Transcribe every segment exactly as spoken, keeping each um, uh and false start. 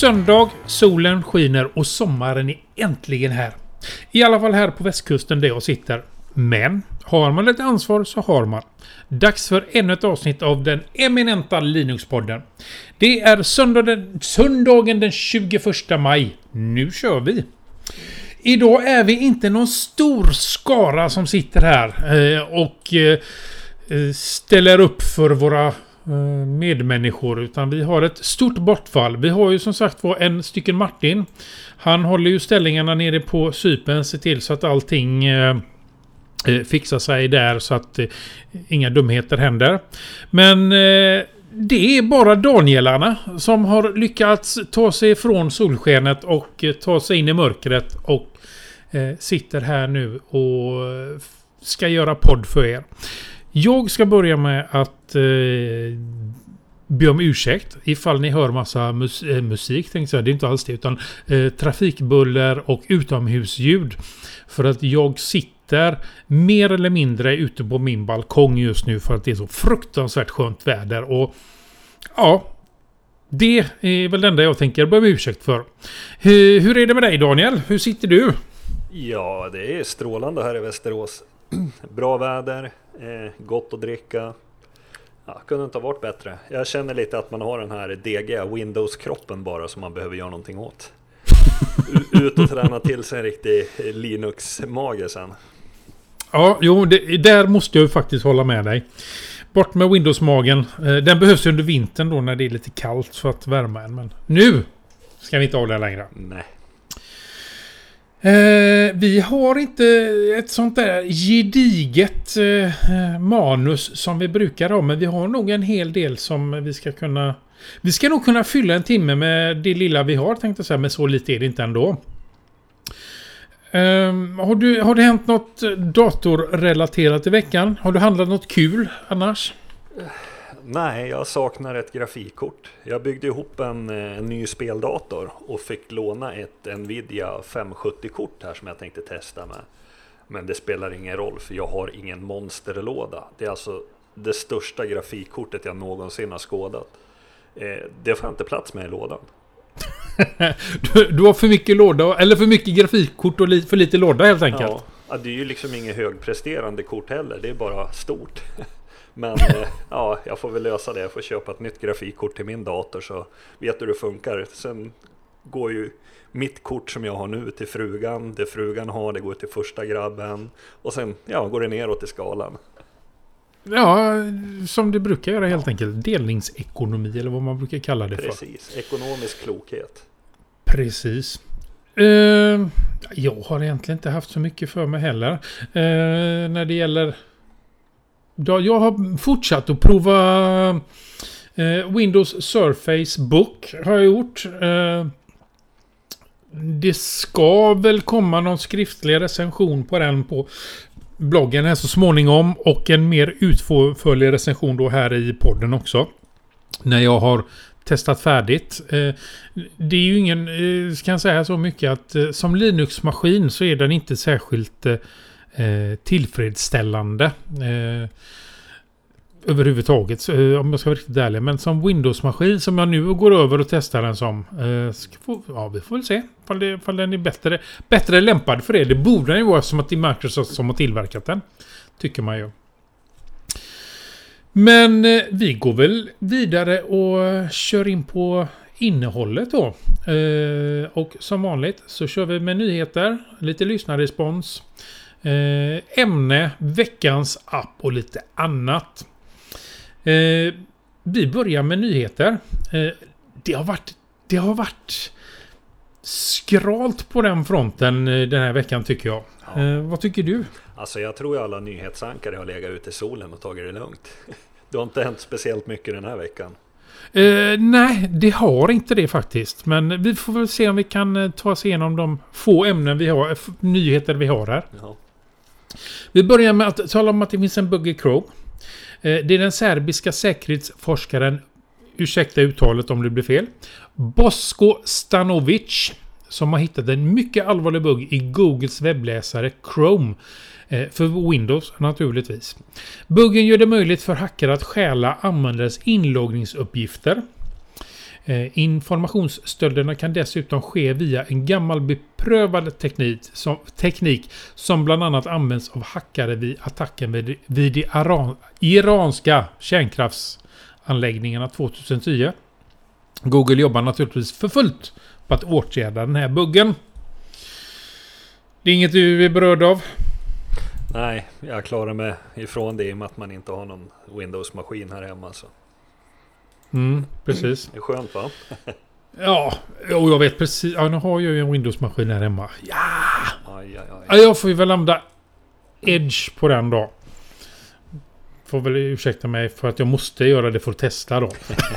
söndag, solen skiner och sommaren är äntligen här. I alla fall här på västkusten där jag sitter. Men har man lite ansvar så har man. Dags för ännu ett avsnitt av den eminenta Linux-podden. Det är söndagen, söndagen den tjugoförsta maj. Nu kör vi! Idag är vi inte någon stor skara som sitter här och ställer upp för våra medmänniskor, utan vi har ett stort bortfall. Vi har ju som sagt var en stycken Martin. Han håller ju ställningarna nere på Cypern, ser till så att allting eh, fixar sig där så att eh, inga dumheter händer. Men eh, det är bara Danielarna som har lyckats ta sig från solskenet och eh, ta sig in i mörkret och eh, sitter här nu och ska göra podd för er. Jag ska börja med att eh, be om ursäkt ifall ni hör massa mus- äh, musik, tänkte jag. Det är inte alls det, utan eh, trafikbuller och utomhusljud. För att jag sitter mer eller mindre ute på min balkong just nu för att det är så fruktansvärt skönt väder. Och ja, det är väl det enda jag tänker be om ursäkt för. Hur, hur är det med dig, Daniel? Hur sitter du? Ja, det är strålande här i Västerås. Bra väder, eh, gott att dricka. Ja, kunde inte ha varit bättre. Jag känner lite att man har den här D G Windows-kroppen bara som man behöver göra någonting åt. Ut och träna till sig en riktig Linux-mage sen. Ja, jo, det, där måste jag faktiskt hålla med dig. Bort med Windows-magen. Den behövs under vintern då när det är lite kallt för att värma en. Men nu ska vi inte ha det längre. Nej. Eh, vi har inte ett sånt där gediget eh, manus som vi brukar ha, men vi har nog en hel del som vi ska kunna... Vi ska nog kunna fylla en timme med det lilla vi har, tänkte jag säga, men så lite är det inte ändå. Eh, har, du, har det hänt något datorrelaterat i veckan? Har du handlat något kul annars? Nej, jag saknar ett grafikkort. Jag byggde ihop en, en ny speldator och fick låna ett Nvidia femhundrasjuttio-kort här som jag tänkte testa med. Men det spelar ingen roll för jag har ingen monsterlåda. Det är alltså det största grafikkortet jag någonsin har skådat. Eh, det får inte plats med i lådan. du, du har för mycket låda, eller för mycket grafikkort och li, för lite låda helt enkelt. Ja, det är ju liksom inget högpresterande kort heller. Det är bara stort. Men ja, jag får väl lösa det. Jag får köpa ett nytt grafikkort till min dator så vet du hur det funkar. Sen går ju mitt kort som jag har nu till frugan. Det frugan har, det går till första grabben. Och sen ja, går det neråt i skalan. Ja, som det brukar göra helt enkelt. Delningsekonomi eller vad man brukar kalla det för. Precis, ekonomisk klokhet. Precis. Uh, jag har egentligen inte haft så mycket för mig heller. Uh, när det gäller... Jag har fortsatt att prova eh, Windows Surface Book har jag gjort. Eh, det ska väl komma någon skriftlig recension på den på bloggen här så småningom och en mer utförlig recension då här i podden också. När jag har testat färdigt. Eh, det är ju ingen, eh, ska jag säga så mycket att eh, som Linux-maskin så är den inte särskilt eh, Eh, tillfredsställande eh, överhuvudtaget eh, om jag ska vara riktigt ärlig, men som Windows-maskin som jag nu går över och testar den som eh, ska få, ja vi får väl se ifall, det, ifall den är bättre, bättre lämpad för det. Det borde den ju vara som att det är Microsoft som har tillverkat den, tycker man ju. Men eh, vi går väl vidare och kör in på innehållet då. Eh, och som vanligt så kör vi med nyheter, lite lyssnarrespons, Eh, ämne, veckans app och lite annat. Eh, vi börjar med nyheter. Eh, det har varit det har varit skralt på den fronten den här veckan tycker jag. Ja. Eh, vad tycker du? Alltså jag tror att alla nyhetsankare har legat ute i solen och tagit det lugnt. Det har inte hänt speciellt mycket den här veckan. Eh, nej, det har inte det faktiskt. Men vi får väl se om vi kan ta oss igenom de få ämnen vi har, nyheter vi har här. Ja. Vi börjar med att tala om att det finns en bugg i Chrome. Eh, det är den serbiska säkerhetsforskaren, ursäkta uttalet om det blir fel, Bosko Stanovic, som har hittat en mycket allvarlig bugg i Googles webbläsare Chrome. För Windows naturligtvis. Buggen gör det möjligt för hackare att stjäla användares inloggningsuppgifter. Eh, informationsstölderna kan dessutom ske via en gammal beprövad teknik som, teknik som bland annat används av hackare vid attacken vid, vid de aran, iranska kärnkraftsanläggningarna tjugohundratio. Google jobbar naturligtvis för fullt på att åtgärda den här buggen. Det är inget du är berörd av? Nej, jag klarar mig ifrån det i och med att man inte har någon Windows-maskin här hemma. Så. Mm, precis. Det är skönt, va? Ja, och jag vet precis. Ja, nu har jag ju en Windows-maskin här hemma. Ja! Aj, aj, aj. Ja, jag får ju väl använda Edge på den då. Får väl ursäkta mig för att jag måste göra det för att testa då.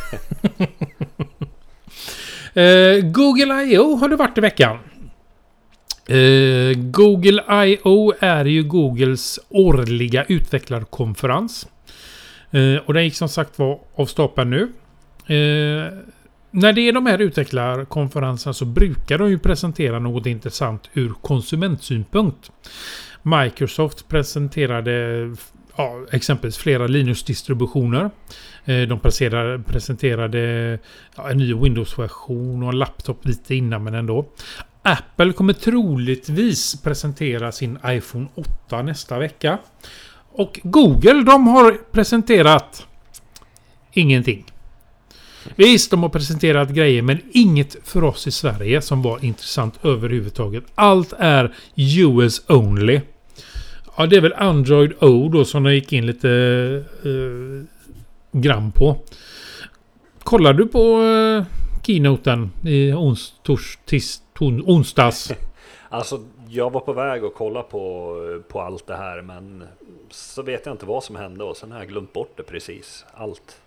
eh, Google I O har det varit i veckan. Eh, Google I O är ju Googles årliga utvecklarkonferens. Eh, och den gick som sagt var av stapeln nu. Eh, när det är de här utvecklarkonferenserna så brukar de ju presentera något intressant ur konsumentsynpunkt. Microsoft presenterade ja, exempelvis flera Linux-distributioner. Eh, de presenterade, presenterade ja, en ny Windows-version och en laptop lite innan, men ändå. Apple kommer troligtvis presentera sin iPhone åtta nästa vecka. Och Google, de har presenterat ingenting. Visst, de har presenterat grejer, men inget för oss i Sverige som var intressant överhuvudtaget. Allt är U S only. Ja, det är väl Android O då som de gick in lite uh, gram på. Kollar du på uh, keynoten i ons, tors, tis, ton, onsdags? Alltså, jag var på väg att kolla på, på allt det här, men så vet jag inte vad som hände och sen har jag glömt bort det precis. Allt.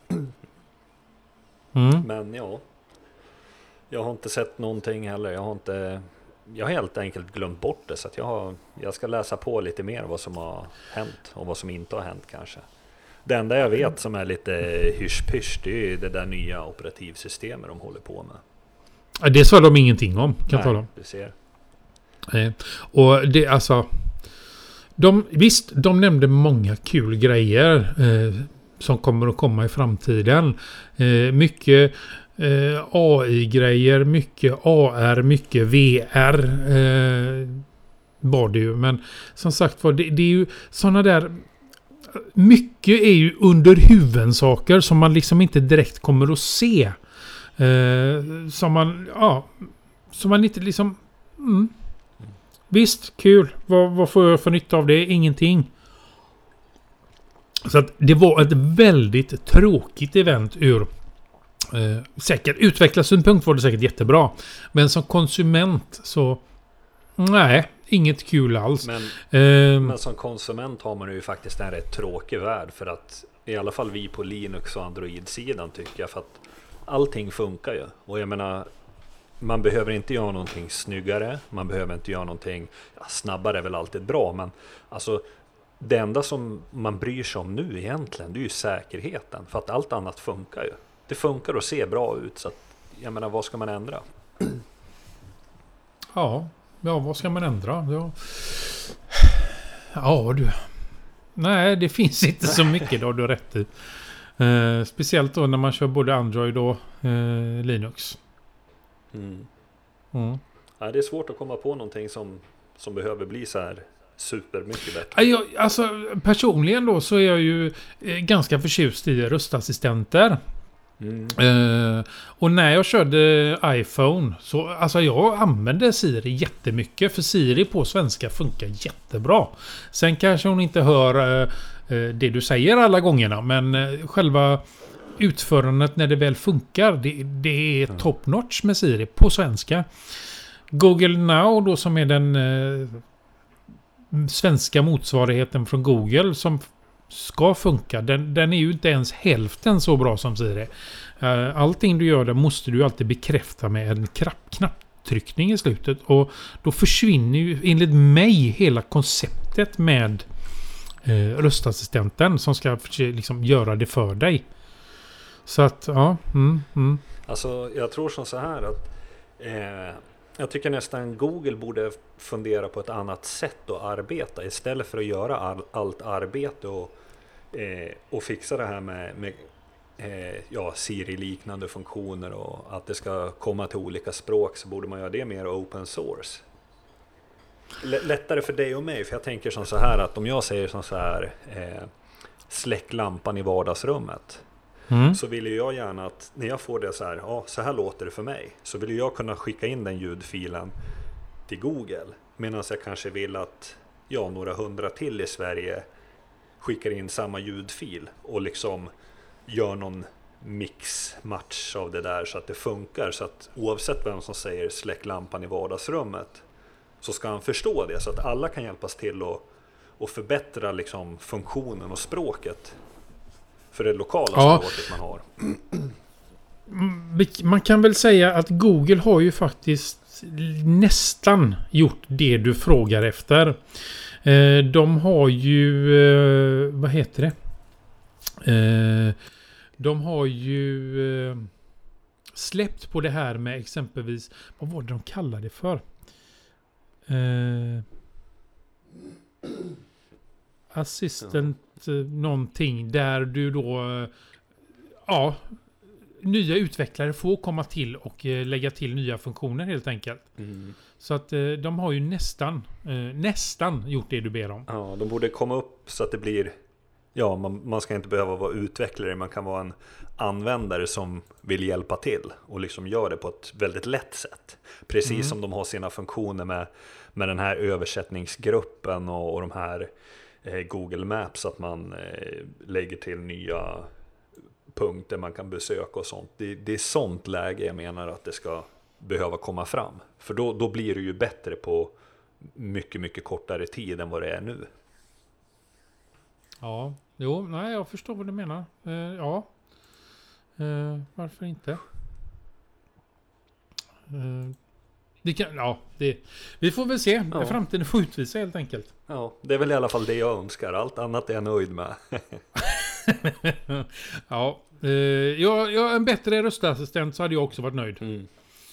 Mm. Men ja, jag har inte sett någonting heller. Jag har inte, jag har helt enkelt glömt bort det, så att jag, har, jag ska läsa på lite mer vad som har hänt och vad som inte har hänt kanske. Det enda jag vet som är lite hysch-pysch, det är ju det där nya operativsystemet de håller på med. Det sa de ingenting om, kan jag tala om. Du ser. Eh, och det alltså, de, visst, de nämnde många kul grejer eh, som kommer att komma i framtiden. Eh, mycket eh, A I-grejer, mycket A R, mycket V R eh, var det ju. Men som sagt var, det, det är ju sådana där, mycket är ju under huven saker som man liksom inte direkt kommer att se. Eh, som man, ja, som man inte liksom, mm. Visst, kul. Vad, vad får jag för nytta av det? Ingenting. Så att det var ett väldigt tråkigt event ur eh, säkert utvecklarsynpunkt var det säkert jättebra. Men som konsument så nej, inget kul alls. Men, eh, men som konsument har man ju faktiskt en rätt tråkig värld, för att i alla fall vi på Linux och Android-sidan tycker jag, för att allting funkar ju. Och jag menar, man behöver inte göra någonting snyggare, man behöver inte göra någonting, ja, snabbare är väl alltid bra, men alltså det enda som man bryr sig om nu egentligen, det är ju säkerheten, för att allt annat funkar ju. Det funkar och ser bra ut, så att, jag menar, vad ska man ändra? Ja, ja, vad ska man ändra? Ja, ja du. Nej, det finns inte så mycket då, du har rätt i. Eh, speciellt då när man kör både Android och eh, Linux. Mm. Mm. Ja, det är svårt att komma på någonting som, som behöver bli så här supermycket bättre. Jag, alltså, personligen då så är jag ju eh, ganska förtjust i röstassistenter. Mm. Eh, och när jag körde iPhone så, alltså jag använde Siri jättemycket, för Siri på svenska funkar jättebra. Sen kanske hon inte hör eh, det du säger alla gångerna, men eh, själva utförandet när det väl funkar, det, det är top notch med Siri på svenska. Google Now då, som är den eh, svenska motsvarigheten från Google som ska funka, den, den är ju inte ens hälften så bra som Siri. Uh, allting du gör där måste du alltid bekräfta med en knapp, knapptryckning i slutet, och då försvinner ju enligt mig hela konceptet med uh, röstassistenten som ska liksom göra det för dig. Så att, ja. Mm, mm. Alltså, jag tror som så här att eh, jag tycker nästan Google borde fundera på ett annat sätt att arbeta, istället för att göra all, allt arbete och, eh, och fixa det här med, med eh, ja, Siri-liknande funktioner och att det ska komma till olika språk, så borde man göra det mer open source. L- lättare för dig och mig, för jag tänker som så här att om jag säger som så här eh, släck lampan i vardagsrummet, mm. så vill ju jag gärna att när jag får det så här, ja, så här låter det för mig, så vill jag kunna skicka in den ljudfilen till Google, medan jag kanske vill att ja, några hundra till i Sverige skickar in samma ljudfil och liksom gör någon mix-match av det där så att det funkar, så att oavsett vem som säger släck lampan i vardagsrummet så ska han förstå det, så att alla kan hjälpas till och, och förbättra liksom funktionen och språket för det lokala ja. språket man har. Man kan väl säga att Google har ju faktiskt nästan gjort det du frågar efter. De har ju, vad heter det? De har ju släppt på det här med exempelvis, vad var det de kallade det för? Assistant ja. någonting, där du då ja, nya utvecklare får komma till och lägga till nya funktioner helt enkelt. Mm. Så att de har ju nästan nästan gjort det du ber om. Ja, de borde komma upp så att det blir, ja, man, man ska inte behöva vara utvecklare, man kan vara en användare som vill hjälpa till och liksom gör det på ett väldigt lätt sätt. Precis mm. som de har sina funktioner med, med den här översättningsgruppen och, och de här eh, Google Maps, att man eh, lägger till nya punkter man kan besöka och sånt. Det, det är sånt läge jag menar att det ska behöva komma fram. För då, då blir det ju bättre på mycket, mycket kortare tid än vad det är nu. Ja, jo, nej, jag förstår vad du menar. Uh, ja, uh, varför inte? Uh, det kan, ja, det, vi får väl se. Ja. Framtiden får utvisa helt enkelt. Ja, det är väl i alla fall det jag önskar. Allt annat är jag nöjd med. ja, uh, jag, jag en bättre röstassistent så hade jag också varit nöjd. Mm.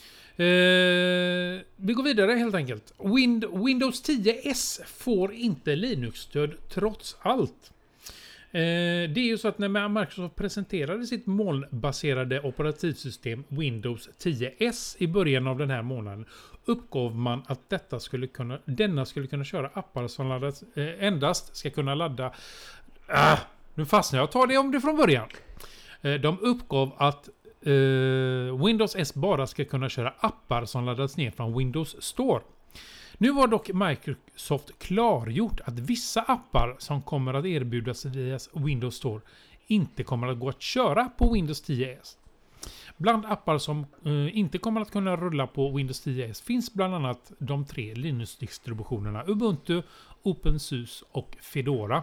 Uh, vi går vidare helt enkelt. Wind, Windows tio S får inte Linux-stöd trots allt. Uh, det är ju så att när Microsoft presenterade sitt molnbaserade operativsystem Windows tio S i början av den här månaden uppgav man att detta skulle kunna, denna skulle kunna köra appar som laddas, uh, endast ska kunna ladda... Uh, nu fastnar jag. Ta det om det från början. Uh, de uppgav att Uh, Windows S bara ska kunna köra appar som laddas ner från Windows Store. Nu har dock Microsoft klargjort att vissa appar som kommer att erbjudas via Windows Store inte kommer att gå att köra på Windows tio S. Bland appar som uh, inte kommer att kunna rulla på Windows tio S finns bland annat de tre Linux-distributionerna Ubuntu, OpenSUSE och Fedora.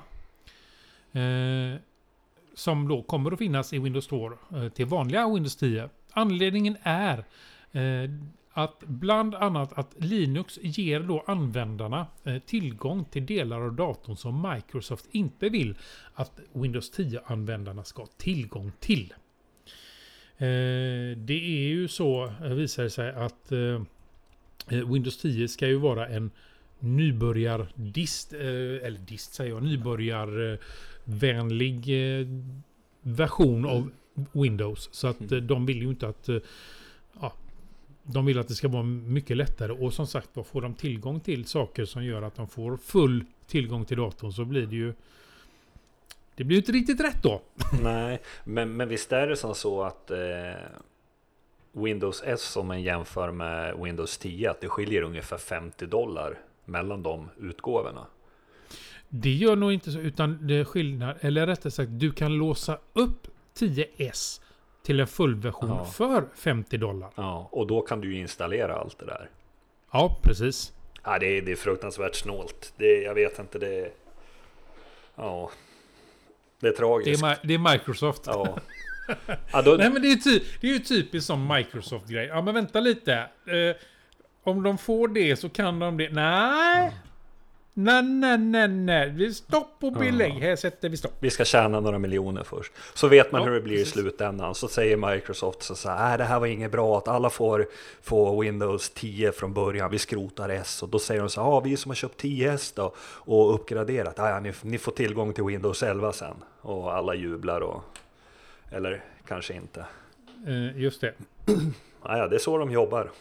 Uh, som då kommer att finnas i Windows Store eh, till vanliga Windows tio. Anledningen är eh, att bland annat att Linux ger då användarna eh, tillgång till delar av datorn som Microsoft inte vill att Windows tio-användarna ska ha tillgång till. Eh, det är ju så, eh, visar det sig, att eh, Windows tio ska ju vara en nybörjar-dist, eh, eller dist säger jag, nybörjar- eh, vänlig eh, version av Windows, så att eh, de vill ju inte att eh, ja, de vill att det ska vara mycket lättare, och som sagt, då får de tillgång till saker som gör att de får full tillgång till datorn, så blir det ju det blir ju inte riktigt rätt då. Nej, men, men visst är det som så att eh, Windows S, som man jämför med Windows tio, att det skiljer ungefär femtio dollar mellan de utgåvorna. Det gör nog inte så, utan det är skillnad, eller rättare sagt, du kan låsa upp tio S till en fullversion ja. för femtio dollar. Ja, och då kan du ju installera allt det där. Ja, precis. Ja, det är, det är fruktansvärt snålt. Det, jag vet inte, det är... Ja, det är tragiskt. Det är, det är Microsoft. Ja. Ja, då... Nej, men det är, ty, det är ju typiskt som Microsoft-grej. Ja, men vänta lite. Eh, om de får det så kan de det. Nej... Mm. Nej, nej, nej, nej. Vi stopp och belägg. Här sätter vi stopp. Vi ska tjäna några miljoner först. Så vet man ja, hur det blir precis. I slutändan. Så säger Microsoft så här, det här var inget bra. Att alla får få Windows tio från början. Vi skrotar S. Och då säger de så här, ja, vi som har köpt tio S då och uppgraderat. Ja, ni, ni får tillgång till Windows elva sen. Och alla jublar och Eller kanske inte. Eh, just det. Naja, det är så de jobbar.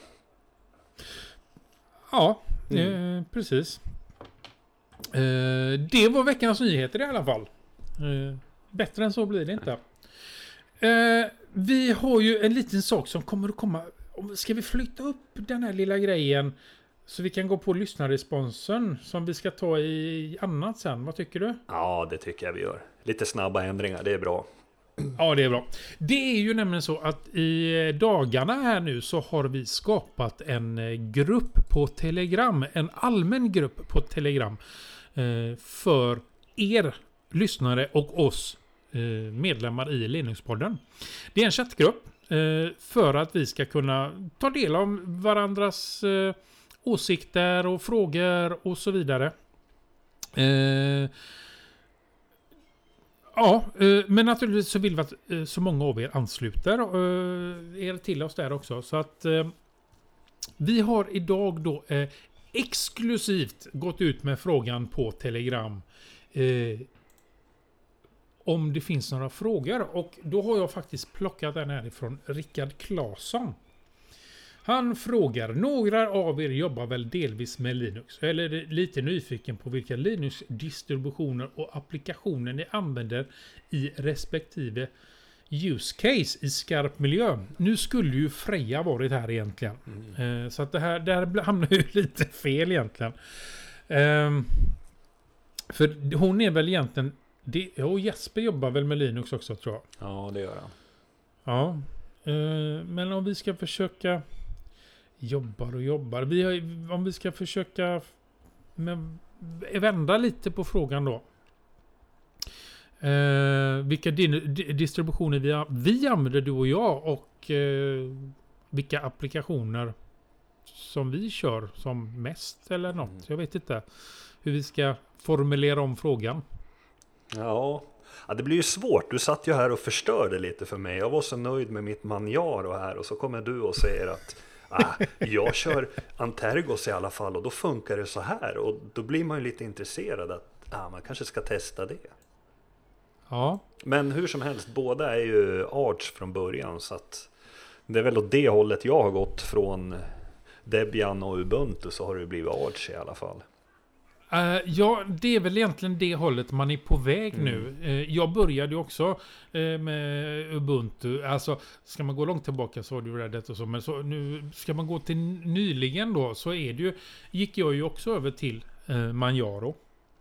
Ja, Mm. eh, precis. Eh, det var veckans nyheter i alla fall. Eh, bättre än så blir det inte. Eh, vi har ju en liten sak som kommer att komma. Ska vi flytta upp den här lilla grejen så vi kan gå på lyssnarresponsen som vi ska ta i annat sen? Vad tycker du? Ja, det tycker jag vi gör. Lite snabba ändringar, det är bra. Ja, det är bra. Det är ju nämligen så att i dagarna här nu så har vi skapat en grupp på Telegram. En allmän grupp på Telegram. Eh, för er lyssnare och oss eh, medlemmar i Linux-podden. Det är en chattgrupp eh, för att vi ska kunna ta del av varandras eh, åsikter och frågor och så vidare. Eh, Ja, men naturligtvis så vill vi att så många av er ansluter er till oss där också. Så att vi har idag då exklusivt gått ut med frågan på Telegram om det finns några frågor. Och då har jag faktiskt plockat den här ifrån Rickard Claesson. Han frågar, några av er jobbar väl delvis med Linux? Eller är lite nyfiken på vilka Linux-distributioner och applikationer ni använder i respektive use case i skarp miljö. Nu skulle ju Freja varit här egentligen. Mm. Eh, så att det här, det här hamnar ju lite fel egentligen. Eh, för hon är väl egentligen... Det, och Jesper jobbar väl med Linux också, tror jag. Ja, det gör han. Ja. Eh, men om vi ska försöka... Jobbar och jobbar. Vi har, om vi ska försöka med, vända lite på frågan då. Eh, vilka din, distributioner vi, vi använder, du och jag, och eh, vilka applikationer som vi kör som mest eller något. Mm. Jag vet inte hur vi ska formulera om frågan. Ja. Ja, det blir ju svårt. Du satt ju här och förstörde lite för mig. Jag var så nöjd med mitt Manjaro här och så kommer du och säger att ah, jag kör Antergos i alla fall och då funkar det så här. Och då blir man ju lite intresserad att ah, man kanske ska testa det. Ja. Men hur som helst, båda är ju Arch från början, så att det är väl åt det hållet jag har gått. Från Debian och Ubuntu så har det blivit Arch i alla fall. Uh, ja, det är väl egentligen det hållet man är på väg mm. nu. Uh, jag började ju också uh, med Ubuntu. Alltså, ska man gå långt tillbaka så var det ju Red Hat och så. Men så, nu ska man gå till nyligen då, så är det ju, gick jag ju också över till uh, Manjaro.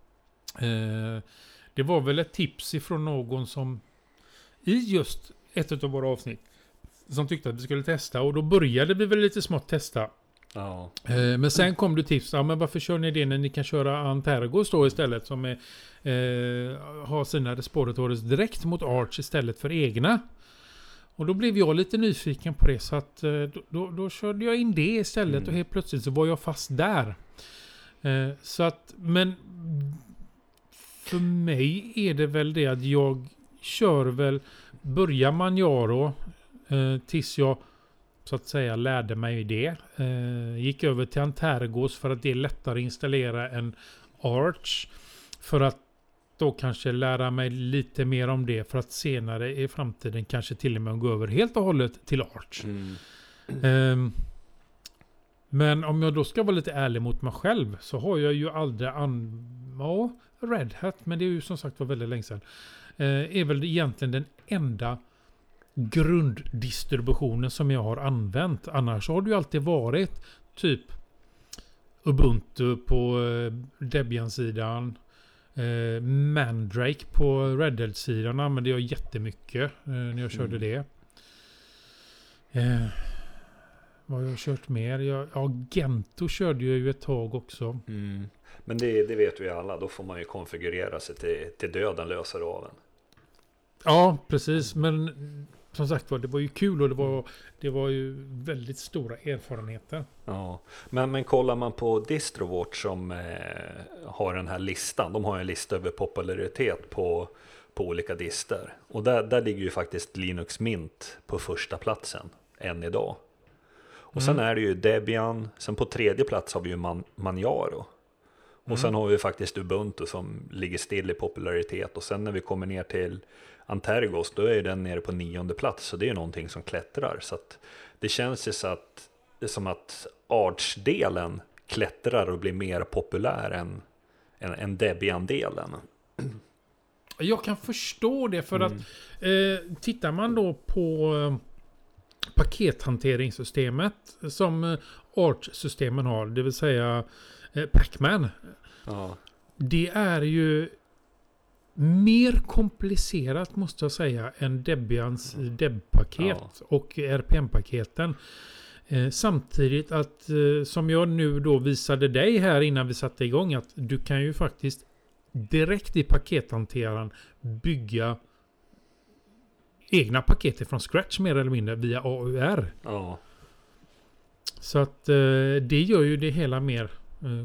Uh, det var väl ett tips ifrån någon som i just ett av våra avsnitt som tyckte att vi skulle testa. Och då började vi väl lite smått testa. Ja. Men sen kom du tips. Ja, men varför kör ni det när ni kan köra Antergos då istället, som är, eh, har sina repositories direkt mot Arch istället för egna. Och då blev jag lite nyfiken på det, så att eh, då, då, då körde jag in det istället. Mm. Och helt plötsligt så var jag fast där. Eh, så att, men för mig är det väl det att jag kör väl, börjar Manjaro eh, tills jag så att säga lärde mig det. Eh, gick över till Antergos för att det är lättare att installera än Arch. För att då kanske lära mig lite mer om det, för att senare i framtiden kanske till och med gå över helt och hållet till Arch. Mm. Eh, men om jag då ska vara lite ärlig mot mig själv, så har jag ju aldrig an... Ja, Red Hat, men det är ju som sagt var väldigt länge sedan. Eh, är väl egentligen den enda grunddistributionen som jag har använt. Annars har det ju alltid varit typ Ubuntu på eh, Debian-sidan, eh, Mandrake på Red Hat-sidan använde jag jättemycket eh, när jag körde mm. det. Eh, vad har jag kört mer? Jag, ja, Gentoo körde jag ju ett tag också. Mm. Men det, det vet vi alla, då får man ju konfigurera sig till, till döden löser av en. Ja, precis, men som sagt var, det var ju kul och det var, det var ju väldigt stora erfarenheter. Ja, men, men kollar man på DistroWatch som eh, har den här listan, de har en lista över popularitet på, på olika dister. Och där, där ligger ju faktiskt Linux Mint på första platsen än idag. Och mm. sen är det ju Debian, sen på tredje plats har vi ju Man, Manjaro. Och Och sen har vi faktiskt Ubuntu som ligger still i popularitet. Och sen när vi kommer ner till Antergos, då är den nere på nionde plats. Så det är någonting som klättrar. Så att det känns ju så att, det är som att Arch-delen klättrar och blir mer populär än, än, än Debian-delen. Jag kan förstå det för Mm. att eh, tittar man då på eh, pakethanteringssystemet som eh, Arch-systemen har, det vill säga eh, Pacman. Ja. Det är ju mer komplicerat måste jag säga än Debians Deb-paket Ja. och R P M-paketen. Eh, samtidigt att eh, som jag nu då visade dig här innan vi satte igång att du kan ju faktiskt direkt i pakethanteraren bygga egna paket från scratch mer eller mindre via A U R. Ja. Så att eh, det gör ju det hela mer eh,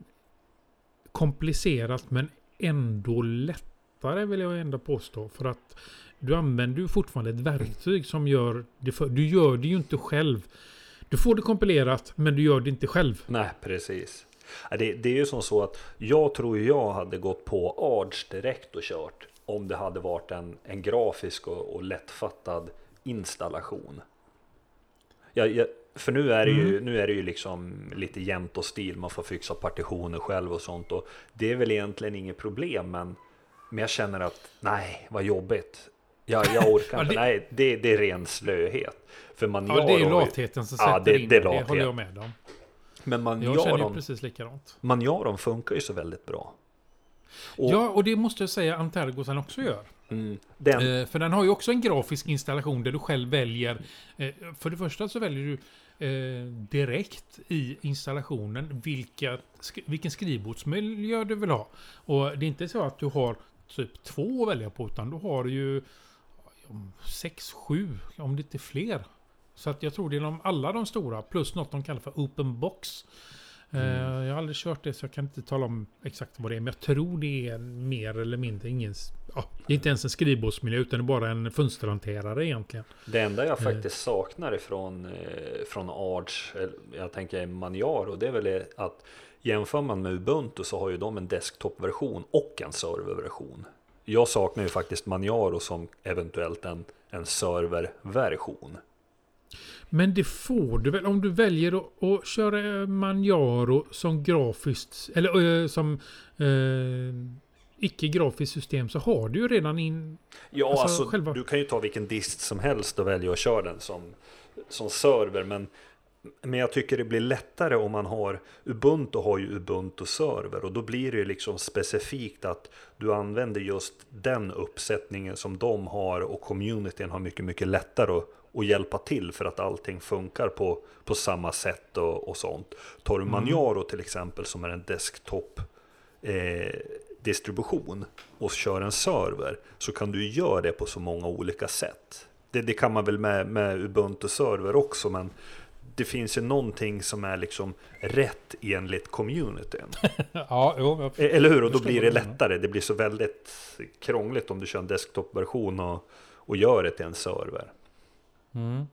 komplicerat men ändå lättare vill jag ändå påstå. För att du använder ju fortfarande ett verktyg som gör det för, du gör det ju inte själv. Du får det kompilerat men du gör det inte själv. Nej, precis. Det, det är ju som så att jag tror jag hade gått på Arch direkt och kört om det hade varit en, en grafisk och, och lättfattad installation. Jag, jag, för nu är, det ju, Mm. nu är det ju liksom lite jämnt och stil, man får fixa partitioner själv och sånt. Och det är väl egentligen inget problem, men, men jag känner att nej, vad jobbigt. Jag, jag orkar Ja, inte, det- nej, det, det är ren slöhet. För man Ja, det är ju gör- latheten som Ja, sätter det- in det är det. Det lathet. håller jag med om. Men man Jag gör känner ju dem, precis likadant. man gör dem funkar ju så väldigt bra. Och, Ja, och det måste jag säga Antergosen också gör. mm, den, Eh, för den har ju också en grafisk installation där du själv väljer. Eh, för det första så väljer du eh, direkt i installationen vilka, sk vilken skrivbordsmiljö du vill ha. Och det är inte så att du har typ två att välja på, utan du har ju om sex, sju, om det inte är fler. Så att jag tror det är de, alla de stora, plus något de kallar för open box. Eh, jag har aldrig kört det så jag kan inte tala om exakt vad det är. Men jag tror det är mer eller mindre ingen... Ja, det är inte ens en skrivbordsmiljö utan det är bara en fönsterhanterare egentligen. det enda jag faktiskt saknar ifrån, eh, från Arch, eller jag tänker Manjaro, det är väl att jämför man med Ubuntu så har ju de en desktop-version och en serverversion. Jag saknar ju faktiskt Manjaro som eventuellt en, en serverversion. Men det får du väl om du väljer att, att köra Manjaro som grafiskt eller äh, som äh, icke-grafiskt system, så har du ju redan in... Ja, Alltså, alltså, själva- du kan ju ta vilken dist som helst och välja att köra den som, som server, men, men jag tycker det blir lättare om man har Ubuntu har ju Ubuntu server, och då blir det ju liksom specifikt att du använder just den uppsättningen som de har, och communityn har mycket mycket lättare att, att hjälpa till för att allting funkar på, på samma sätt och, och sånt. Tar du Manjaro till exempel som är en desktop eh, distribution och kör en server, så kan du göra det på så många olika sätt. Det, det kan man väl med, med Ubuntu server också, men det finns ju någonting som är liksom rätt enligt communityn. Ja, jo, jag Eller hur? Och då förstår blir vad det du menar. lättare. Det blir så väldigt krångligt om du kör en desktop-version och, och gör det till en server. Mm.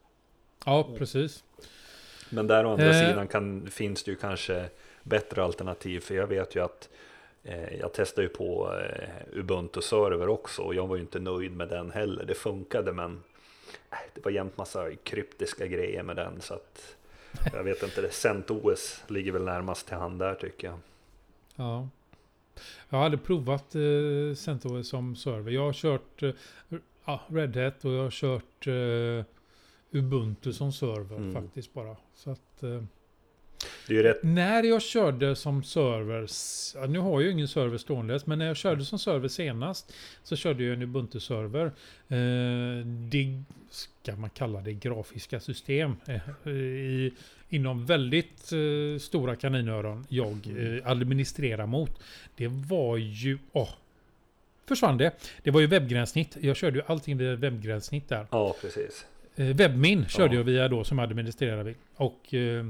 Ja, precis. Men där å andra Eh. sidan kan, finns det ju kanske bättre alternativ, för jag vet ju att eh, jag testade ju på eh, Ubuntu server också, och jag var ju inte nöjd med den heller. Det funkade, men eh, det var jämt massa kryptiska grejer med den, så att jag vet inte, det CentOS ligger väl närmast till hand där, tycker jag. Ja. Jag hade provat eh, CentOS som server. Jag har kört eh, ja, Red Hat och jag har kört eh, Ubuntu som server Mm. faktiskt bara. Så att eh, Det är ju rätt. när jag körde som server, s- ja, nu har jag ju ingen server ståendes, men när jag körde som server senast så körde jag en Ubuntu-server. Eh, det ska man kalla det grafiska system eh, i, inom väldigt eh, stora kaninöron jag eh, administrerar mot. Det var ju, åh, försvann det. Det var ju webbgränssnitt. Jag körde ju allting via webbgränssnitt där. Ja, precis. Eh, Webmin körde Ja. jag via då som administrerare vid. Och eh,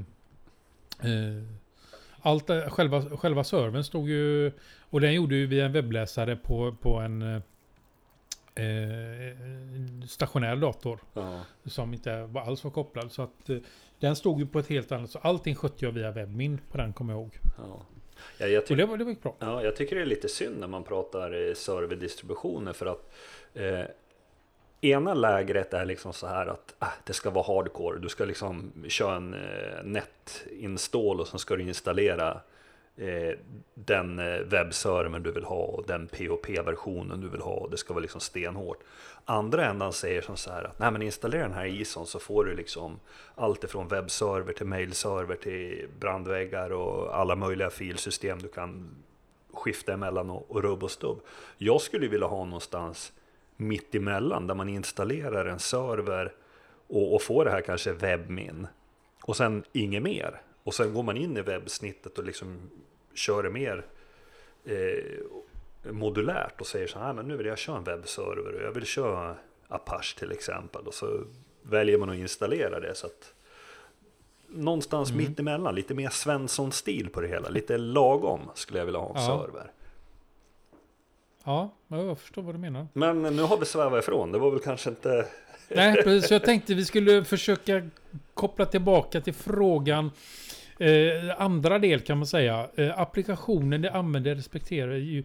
eh, allt, eh, själva, själva servern stod ju, och den gjorde ju via en webbläsare på, på en eh, stationär dator Ja. som inte var alls var kopplad. Så att eh, den stod ju på ett helt annat, så allting skötte jag via Webmin på den, kommer jag ihåg. Ja. Ja, jag tyck- och det var, det var bra. Ja, jag tycker det är lite synd när man pratar serverdistributioner, för att eh, ena lägret är liksom så här att ah, det ska vara hardcore. Du ska liksom köra en eh, net-install och sen ska du installera eh, den eh, webbservern du vill ha och den P H P-versionen du vill ha, och det ska vara liksom stenhårt. Andra ändan säger som så här att nej, men installera den här I S O N så får du liksom allt ifrån webbserver till mailserver till brandväggar och alla möjliga filsystem du kan skifta emellan och, och rubb och stubb. Jag skulle vilja ha någonstans mitt emellan där man installerar en server och, och får det här kanske webbmin och sen inget mer, och sen går man in i webbsnittet och liksom kör det mer eh, modulärt och säger så här, men nu vill jag köra en webbserver och jag vill köra Apache till exempel, och så väljer man att installera det, så att någonstans mm. mitt emellan, lite mer Svensson-stil på det hela, lite lagom skulle jag vilja ha en ja. server. Ja, jag förstår vad du menar. Men nu har vi svävat ifrån, det var väl kanske inte... Nej, precis. Jag tänkte vi skulle försöka koppla tillbaka till frågan. Eh, andra del kan man säga. Eh, applikationen det använder respekterar ju.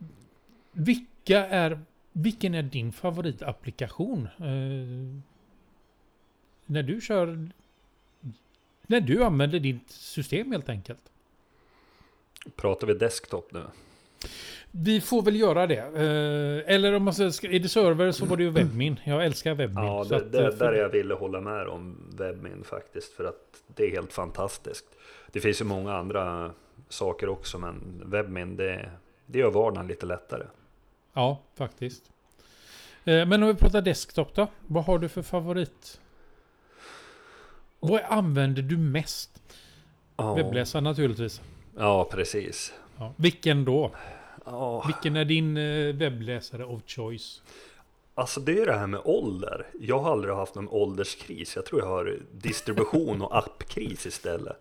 Vilka är, vilken är din favoritapplikation? Eh, när du kör... När du använder ditt system helt enkelt. Pratar vi desktop nu? Vi får väl göra det. Eh, eller om man säger, är det server så var det ju WebMin. Jag älskar WebMin. Ja, det, att, det, för... där jag ville hålla med om WebMin faktiskt. För att det är helt fantastiskt. Det finns ju många andra saker också, men WebMin det, det gör vardagen lite lättare. Ja, faktiskt. Eh, men om vi pratar desktop då. Vad har du för favorit? Vad använder du mest? Ja. Webbläsaren naturligtvis. Ja, precis. Ja. Vilken då? Ja. Vilken är din eh, webbläsare of choice? Alltså det är det här med ålder. Jag har aldrig haft någon ålderskris. Jag tror jag har distribution och appkris istället.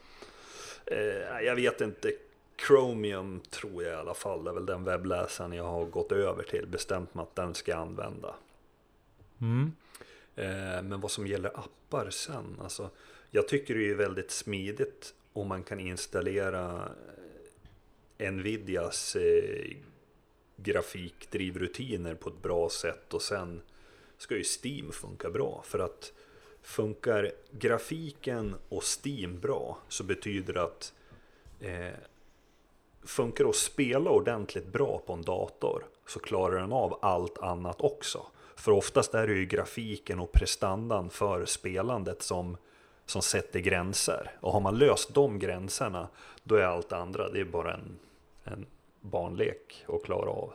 Eh, jag vet inte. Chromium tror jag i alla fall. Det är väl den webbläsaren jag har gått över till. Bestämt mig att den ska jag använda. Mm. Eh, men vad som gäller appar sen. Alltså, jag tycker det är väldigt smidigt om man kan installera Nvidias eh, grafikdrivrutiner på ett bra sätt, och sen ska ju Steam funka bra, för att funkar grafiken och Steam bra så betyder det att eh, funkar att spela ordentligt bra på en dator så klarar den av allt annat också, för oftast är det ju grafiken och prestandan för spelandet som som sätter gränser, och har man löst de gränserna då är allt andra det är bara en, en barnlek att klara av.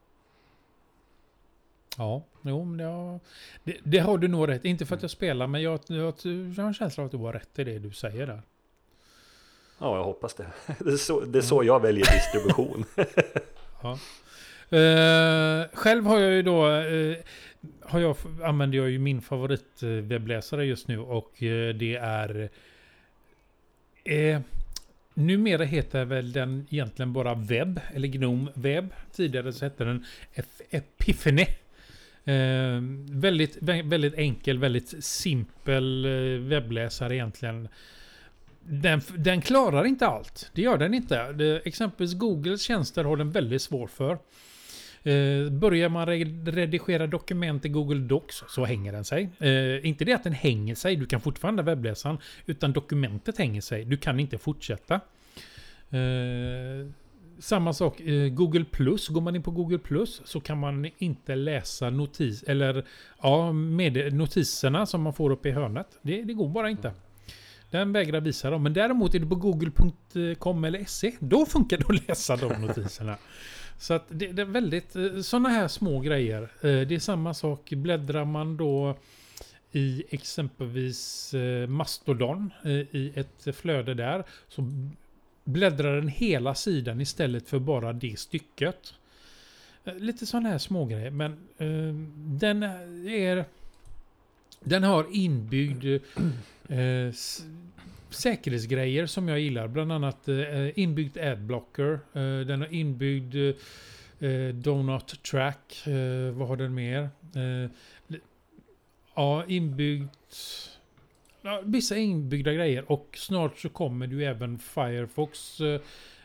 Ja, jo, men jag, det, det har du nog rätt. Inte för att jag spelar, men jag, jag, jag har en känsla av att du har rätt i det du säger där. Ja, jag hoppas det. Det är så, det är så jag väljer distribution. Ja. Uh, själv har jag ju då uh, har jag, använder jag ju min favorit uh, webbläsare just nu, och uh, det är uh, numera heter väl den egentligen bara Webb eller Gnome Webb. Tidigare så hette den F- Epiphany. Uh, väldigt, väldigt enkel, väldigt simpel uh, webbläsare egentligen. Den, den klarar inte allt. Det gör den inte. Det, exempelvis Googles tjänster har den väldigt svår för. Eh, börjar man redigera dokument i Google Docs så hänger den sig. Eh, inte det att den hänger sig, du kan fortfarande webbläsaren, utan dokumentet hänger sig. Du kan inte fortsätta. Eh, samma sak, eh, Google Plus. Går man in på Google Plus så kan man inte läsa notis, eller ja, med notiserna som man får upp i hörnet. Det, det går bara inte. Den vägrar visa dem. Men däremot är det på google punkt com eller se. Då funkar det att läsa de notiserna. Så att det, det är väldigt sådana här små grejer. Det är samma sak. Bläddrar man då i exempelvis Mastodon i ett flöde där, så bläddrar den hela sidan istället för bara det stycket. Lite sådana här små grejer. Men den är... Den har inbyggd eh, säkerhetsgrejer som jag gillar. Bland annat eh, inbyggd adblocker. Eh, den har inbyggd eh, donut track. Eh, vad har den mer? Eh, ja, inbyggt... Ja, vissa inbyggda grejer. Och snart så kommer det ju även Firefox eh,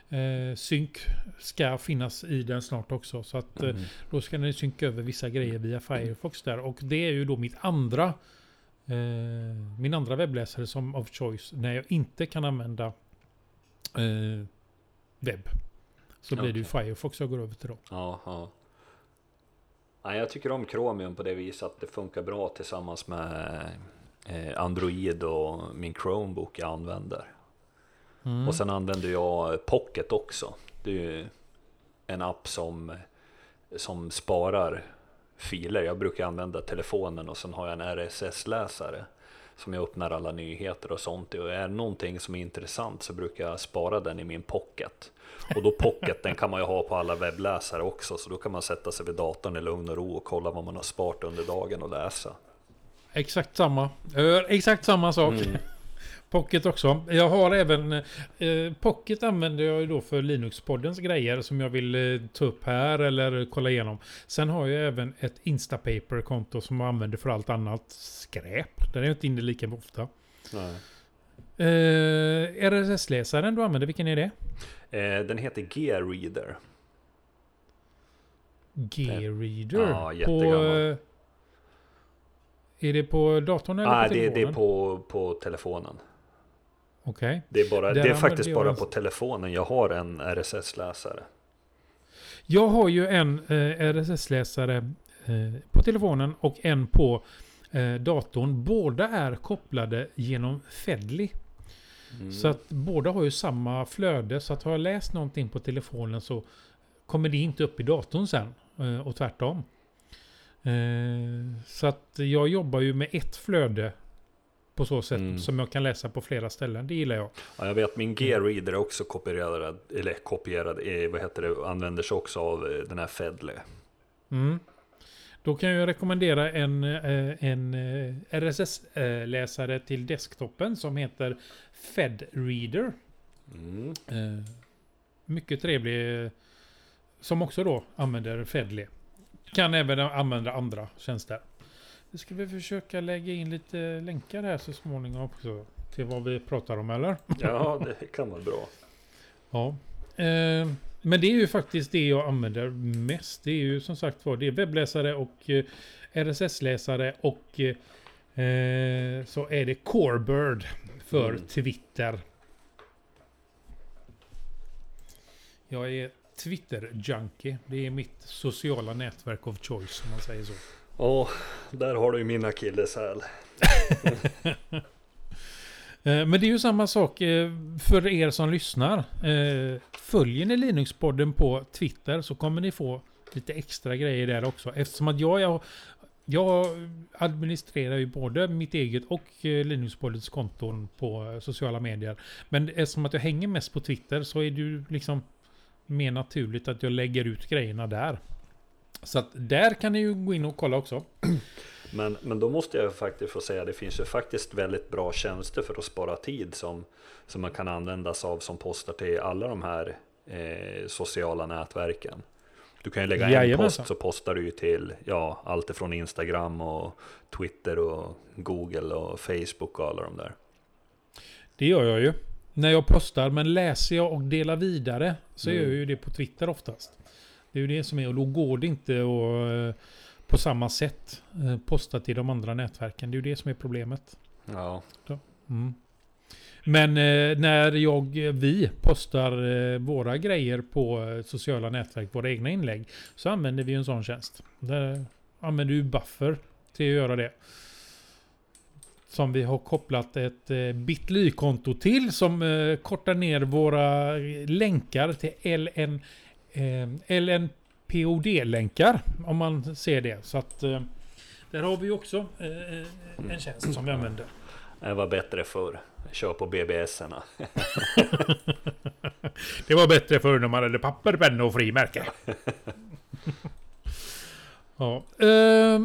eh, synk ska finnas i den snart också. Så att mm. eh, då ska den synka över vissa grejer via Firefox där. Och det är ju då mitt andra eh, min andra webbläsare som of choice när jag inte kan använda eh, webb. Så blir okay. det ju Firefox jag går över till då. Ja, ja. Ja, jag tycker om Chromium på det viset att det funkar bra tillsammans med eh, Android och min Chromebook jag använder. Mm. Och sen använder jag Pocket också. Det är ju en app som, som sparar filer. Jag brukar använda telefonen och sen har jag en R S S-läsare som jag öppnar alla nyheter och sånt. Och är det någonting som är intressant så brukar jag spara den i min Pocket. Och då Pocket, den kan man ju ha på alla webbläsare också. Så då kan man sätta sig vid datorn i lugn och ro och kolla vad man har sparat under dagen och läsa. Exakt samma. Exakt samma sak. Mm. Pocket också. Jag har även eh, Pocket använder jag ju då för Linux-poddens grejer som jag vill eh, ta upp här eller kolla igenom. Sen har jag även ett Instapaper-konto som jag använder för allt annat skräp. Där är jag inte inne lika ofta. Nej. Eh, R S S-läsaren du använder, vilken är det? Eh, den heter G-Reader. G-Reader? Ja, jättegammal. Är det på datorn eller Nej, på telefonen? Nej, det är på, på telefonen. Okej. Okay. Det är, bara, det är faktiskt bara på telefonen. Jag har en R S S-läsare. Jag har ju en eh, R S S-läsare eh, på telefonen och en på eh, datorn. Båda är kopplade genom Fedly. Mm. Så att båda har ju samma flöde. Så att har jag läst någonting på telefonen så kommer det inte upp i datorn sen. Eh, och tvärtom. Eh, så att jag jobbar ju med ett flöde på så sätt mm. som jag kan läsa på flera ställen. Det gillar jag. Ja, jag vet min G-Reader är också kopierad, eller kopierad, vad heter det, använder sig också av den här Fedly. Mm. Då kan jag rekommendera en, en R S S-läsare till desktopen som heter FedReader. Mm. Mycket trevlig, som också då använder Fedly. Kan även använda andra tjänster. Nu ska vi försöka lägga in lite länkar här så småningom också till vad vi pratar om, eller? Ja, det kan vara bra. Ja. Eh, men det är ju faktiskt det jag använder mest. Det är ju som sagt var, det är webbläsare och eh, R S S-läsare och eh, så är det Corebird för mm. Twitter. Jag är Twitter-junkie. Det är mitt sociala nätverk of choice, om man säger så. Ja, där har du ju mina akilleshäl. Men det är ju samma sak för er som lyssnar. Följer ni Linux-podden på Twitter så kommer ni få lite extra grejer där också. Eftersom att jag, jag, jag administrerar ju både mitt eget och Linux-poddens konton på sociala medier. Men eftersom att jag hänger mest på Twitter så är det ju liksom mer naturligt att jag lägger ut grejerna där. Så att där kan ni ju gå in och kolla också. Men, men då måste jag faktiskt få säga att det finns ju faktiskt väldigt bra tjänster för att spara tid som, som man kan använda sig av som postar till alla de här eh, sociala nätverken. Du kan ju lägga en post så postar du ju till ja, allt ifrån Instagram och Twitter och Google och Facebook och alla de där. Det gör jag ju. När jag postar, men läser jag och delar vidare så mm. gör jag ju det på Twitter oftast. Det är ju det som är, och då går det inte att på samma sätt posta till de andra nätverken. Det är ju det som är problemet. Ja. Mm. Men eh, när jag, vi postar eh, våra grejer på eh, sociala nätverk, våra egna inlägg, så använder vi en sån tjänst. Där använder du Buffer till att göra det. Som vi har kopplat ett eh, Bitly-konto till som eh, kortar ner våra länkar till L N, eh, L N P O D-länkar, om man ser det. Så att eh, där har vi också eh, en tjänst som vi använder. Det var bättre för kör på B B S-erna. Det var bättre för när man hade papper, penna och frimärke. Ja. Uh,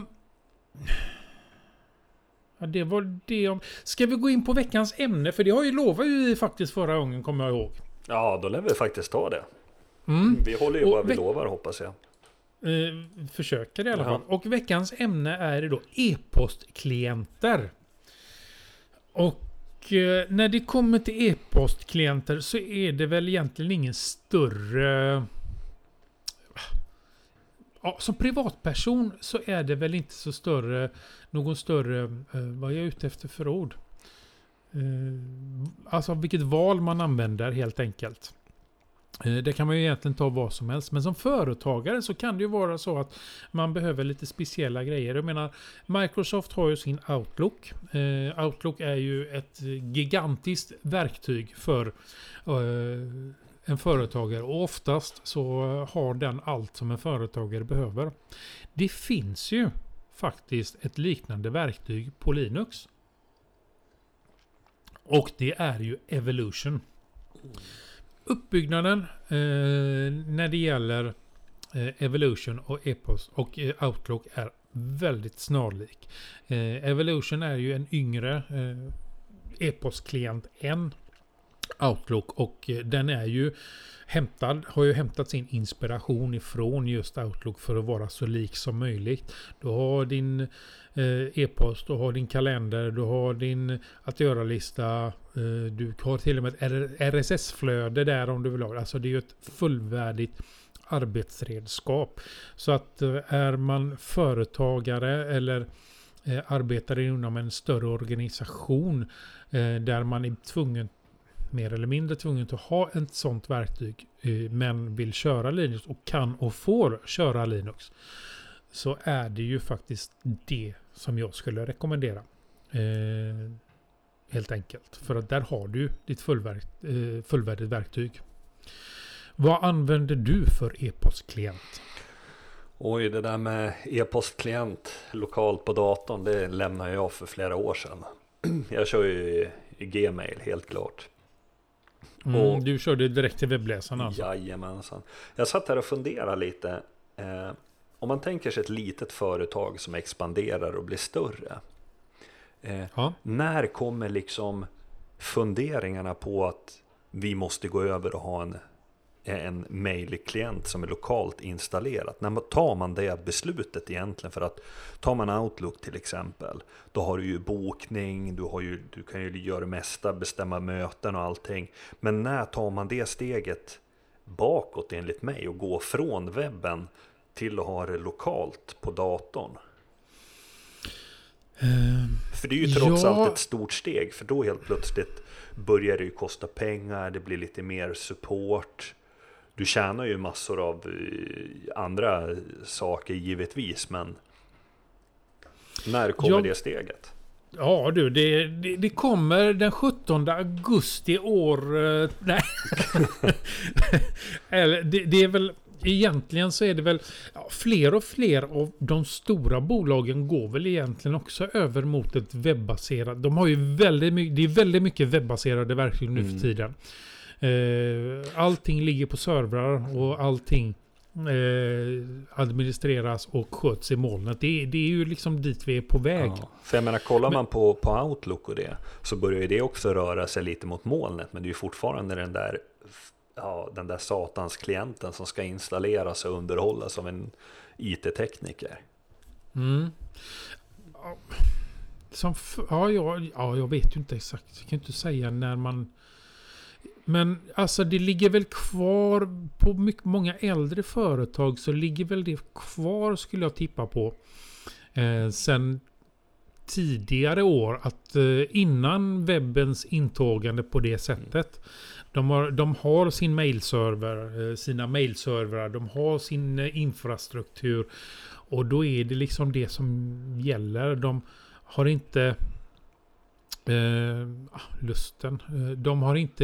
ja, det var det om... Ska vi gå in på veckans ämne? För det har ju lovat ju faktiskt förra gången, kommer jag ihåg. Ja, då lär vi faktiskt ta det. Mm. Vi håller ju och vad vi veck- lovar, hoppas jag. Uh, försöker i alla Jaha. fall. Och veckans ämne är då e-postklienter. Och Och eh, när det kommer till e-postklienter så är det väl egentligen ingen större... Ja, som privatperson så är det väl inte så större, någon större, eh, vad är jag ute efter för ord? Eh, alltså vilket val man använder helt enkelt. Eh, det kan man ju egentligen ta vad som helst. Men som företagare så kan det ju vara så att man behöver lite speciella grejer. Jag menar, Microsoft har ju sin Outlook. Eh, Outlook är ju ett gigantiskt verktyg för eh, en företagare, och oftast så har den allt som en företagare behöver. Det finns ju faktiskt ett liknande verktyg på Linux. Och det är ju Evolution. Uppbyggnaden eh, när det gäller eh, Evolution och e-post och eh, Outlook är väldigt snarlik. Eh, Evolution är ju en yngre eh, e-postklient än Outlook, och den är ju hämtad, har ju hämtat sin inspiration ifrån just Outlook för att vara så lik som möjligt. Du har din eh, e-post, du har din kalender, du har din att göra-lista, eh, du har till och med ett R S S-flöde där om du vill ha. Alltså det är ju ett fullvärdigt arbetsredskap. Så att eh, är man företagare eller eh, arbetar inom en större organisation eh, där man är tvungen mer eller mindre tvungen att ha ett sånt verktyg eh, men vill köra Linux och kan och får köra Linux, så är det ju faktiskt det som jag skulle rekommendera. Eh, helt enkelt. För att där har du ditt fullvärd, eh, fullvärdigt verktyg. Vad använder du för e-postklient? Oj, det där med e-postklient lokalt på datorn, det lämnade jag för flera år sedan. Jag kör ju i, i Gmail helt klart. Mm, och, du körde direkt till webbläsaren alltså? Jajamensan. Jag satt här och funderade lite. Eh, om man tänker sig ett litet företag som expanderar och blir större. Eh, ja. När kommer liksom funderingarna på att vi måste gå över och ha en, en mailklient som är lokalt installerat? När tar man det beslutet egentligen? För att tar man Outlook till exempel, då har du ju bokning, du, har ju, du kan ju göra det mesta, bestämma möten och allting. Men när tar man det steget bakåt enligt mig och gå från webben till att ha det lokalt på datorn? Uh, för det är ju trots ja. allt ett stort steg, för då helt plötsligt börjar det ju kosta pengar, det blir lite mer support. Du tjänar ju massor av andra saker givetvis, men när kommer ja. det steget? Ja du, det, det, det kommer den sjuttonde augusti år. Uh, nej. Eller, det, det är väl egentligen så är det väl ja, fler och fler av de stora bolagen går väl egentligen också över mot ett webbaserat. De har ju väldigt mycket, det är väldigt mycket webbaserade verktyg nu för mm. tiden. Uh, allting ligger på servrar och allting uh, administreras och sköts i molnet. Det, det är ju liksom dit vi är på väg. Ja. För jag menar, kollar men, man på, på Outlook och det, så börjar ju det också röra sig lite mot molnet, men det är ju fortfarande den där ja, den där satans klienten som ska installeras och underhållas av en I T-tekniker. Mm. Som f- ja, ja, ja, jag vet ju inte exakt. Jag kan inte säga när man... Men alltså det ligger väl kvar på mycket, många äldre företag, så ligger väl det kvar, skulle jag tippa på. Eh, sen tidigare år, att eh, innan webbens intågande på det sättet. De har, de har sin mailserver, sina mailservrar, de har sin infrastruktur, och då är det liksom det som gäller. De har inte eh, lusten, de har inte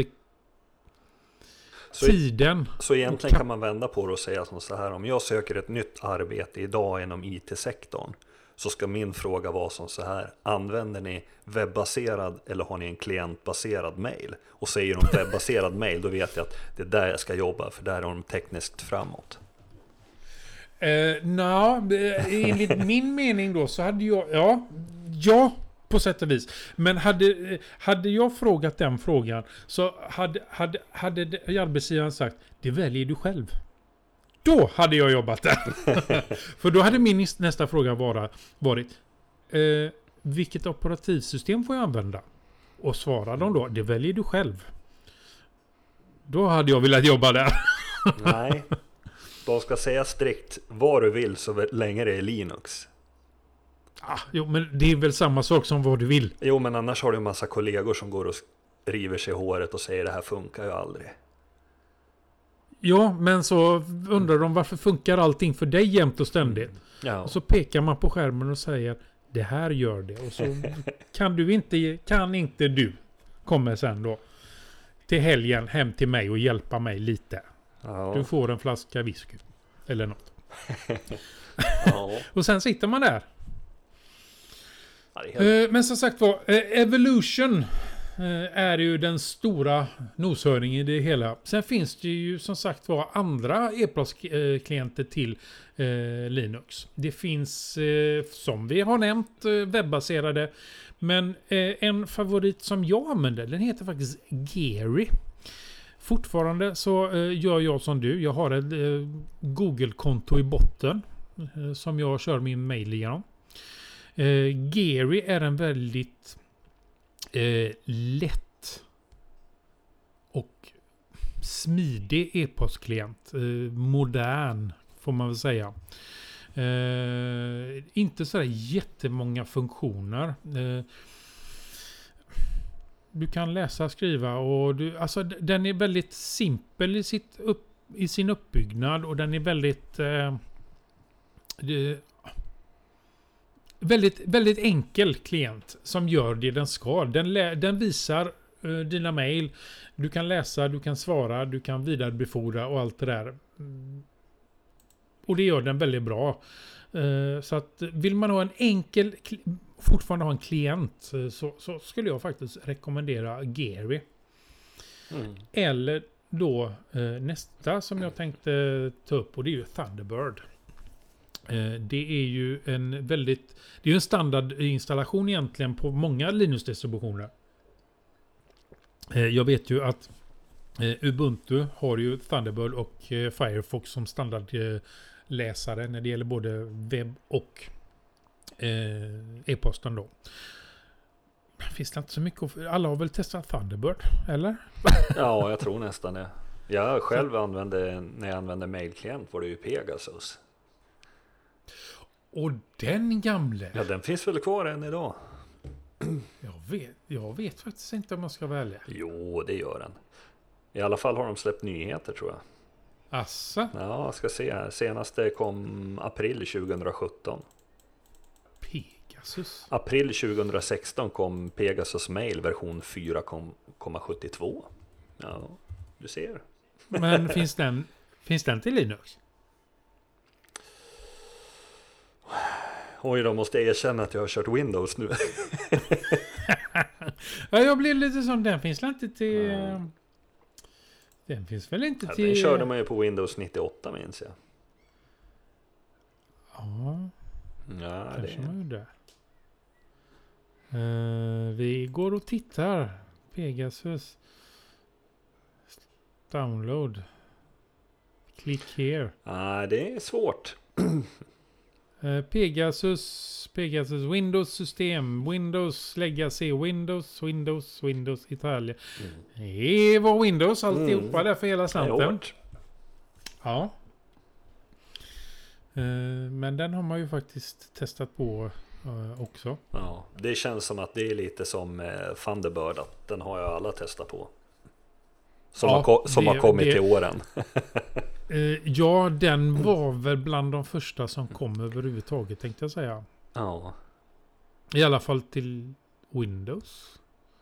så tiden. Så egentligen kan... kan man vända på det och säga som så här: om jag söker ett nytt arbete idag inom I T-sektorn, så ska min fråga vara som så här: använder ni webbaserad eller har ni en klientbaserad mail? Och säger de webbaserad mail, då vet jag att det är där jag ska jobba, för där är de tekniskt framåt. Uh, Nå, enligt min mening då så hade jag, ja, ja, på sätt och vis. Men hade, hade jag frågat den frågan, så hade, hade, hade arbetsgivaren sagt, det väljer du själv. Då hade jag jobbat där. För då hade min nästa fråga vara, varit, eh, vilket operativsystem får jag använda? Och svarar de då, det väljer du själv. Då hade jag velat jobba där. Nej, de ska säga strikt vad du vill så länge det är Linux. Ah, jo, men det är väl samma sak som vad du vill. Jo, men annars har du en massa kollegor som går och river sig i håret och säger det här funkar ju aldrig. Ja, men så undrar de varför funkar allting för dig jämt och ständigt. Ja. Och så pekar man på skärmen och säger det här gör det. Och så kan du inte, kan inte du komma sen då till helgen hem till mig och hjälpa mig lite. Ja. Du får en flaska whisky. Eller något. Ja. Och sen sitter man där. Ja, det är helt... Eh, Men som sagt var, eh, Evolution eh, är ju den stora noshörningen i det hela. Sen finns det ju som sagt var andra e-postklienter till eh, Linux. Det finns, eh, som vi har nämnt, eh, webbaserade. Men eh, en favorit som jag använder, den heter faktiskt Geary. Fortfarande så eh, gör jag som du. Jag har ett eh, Google-konto i botten eh, som jag kör min mail igenom. Eh, Geary är en väldigt eh, lätt och smidig e-postklient. Eh, modern får man väl säga. Eh, inte så där jättemånga funktioner. Eh, du kan läsa, skriva och du, alltså den är väldigt simpel i, sitt upp, i sin uppbyggnad och den är väldigt eh, det, väldigt väldigt enkel klient som gör det den ska. Den, lä, den visar uh, dina mejl. Du kan läsa, du kan svara, du kan vidarebefordra och allt det där. Mm. Och det gör den väldigt bra. Uh, så att vill man ha en enkel, fortfarande ha en klient uh, så, så skulle jag faktiskt rekommendera Geary. Mm. Eller då uh, nästa som jag tänkte ta upp och det är ju Thunderbird. Det är ju en väldigt... Det är ju en standardinstallation egentligen på många Linux-distributioner. Jag vet ju att Ubuntu har ju Thunderbird och Firefox som standardläsare när det gäller både webb och e-posten då. Finns det inte så mycket att... Alla har väl testat Thunderbird, eller? Ja, jag tror nästan det. Jag själv använde, när jag använde mailklient var det ju Pegasus. Och den gamle. Ja, den finns väl kvar än idag. Jag vet, jag vet faktiskt inte om man ska välja. Jo, det gör den. I alla fall har de släppt nyheter tror jag. Assa? Ja, jag ska se här. Senaste kom april tjugohundrasjutton. Pegasus? April tjugohundrasexton kom Pegasus Mail version fyra komma sjuttiotvå. Ja, du ser. Men finns den, finns den till Linux? Oj, då måste jag erkänna att jag har kört Windows nu. Ja, jag blir lite som den finns inte till... Mm. Den finns väl inte ja, till... Den körde man ju på Windows nittioåtta minns jag. Ja, ja kanske det... man gjorde. Uh, vi går och tittar. Pegasus. Download. Click here. Ja, det är svårt. Pegasus, Pegasus, Windows system, Windows Legacy, Windows, Windows, Windows Italia. Mm. Det var Windows alltihopa mm. där för hela slanten. Ja. Men den har man ju faktiskt testat på också. Ja, det känns som att det är lite som Thunderbird, att den har jag alla testat på. Som, ja, har, som det, har kommit det, till åren. Ja, den var väl bland de första som kom överhuvudtaget, tänkte jag säga. Ja. I alla fall till Windows.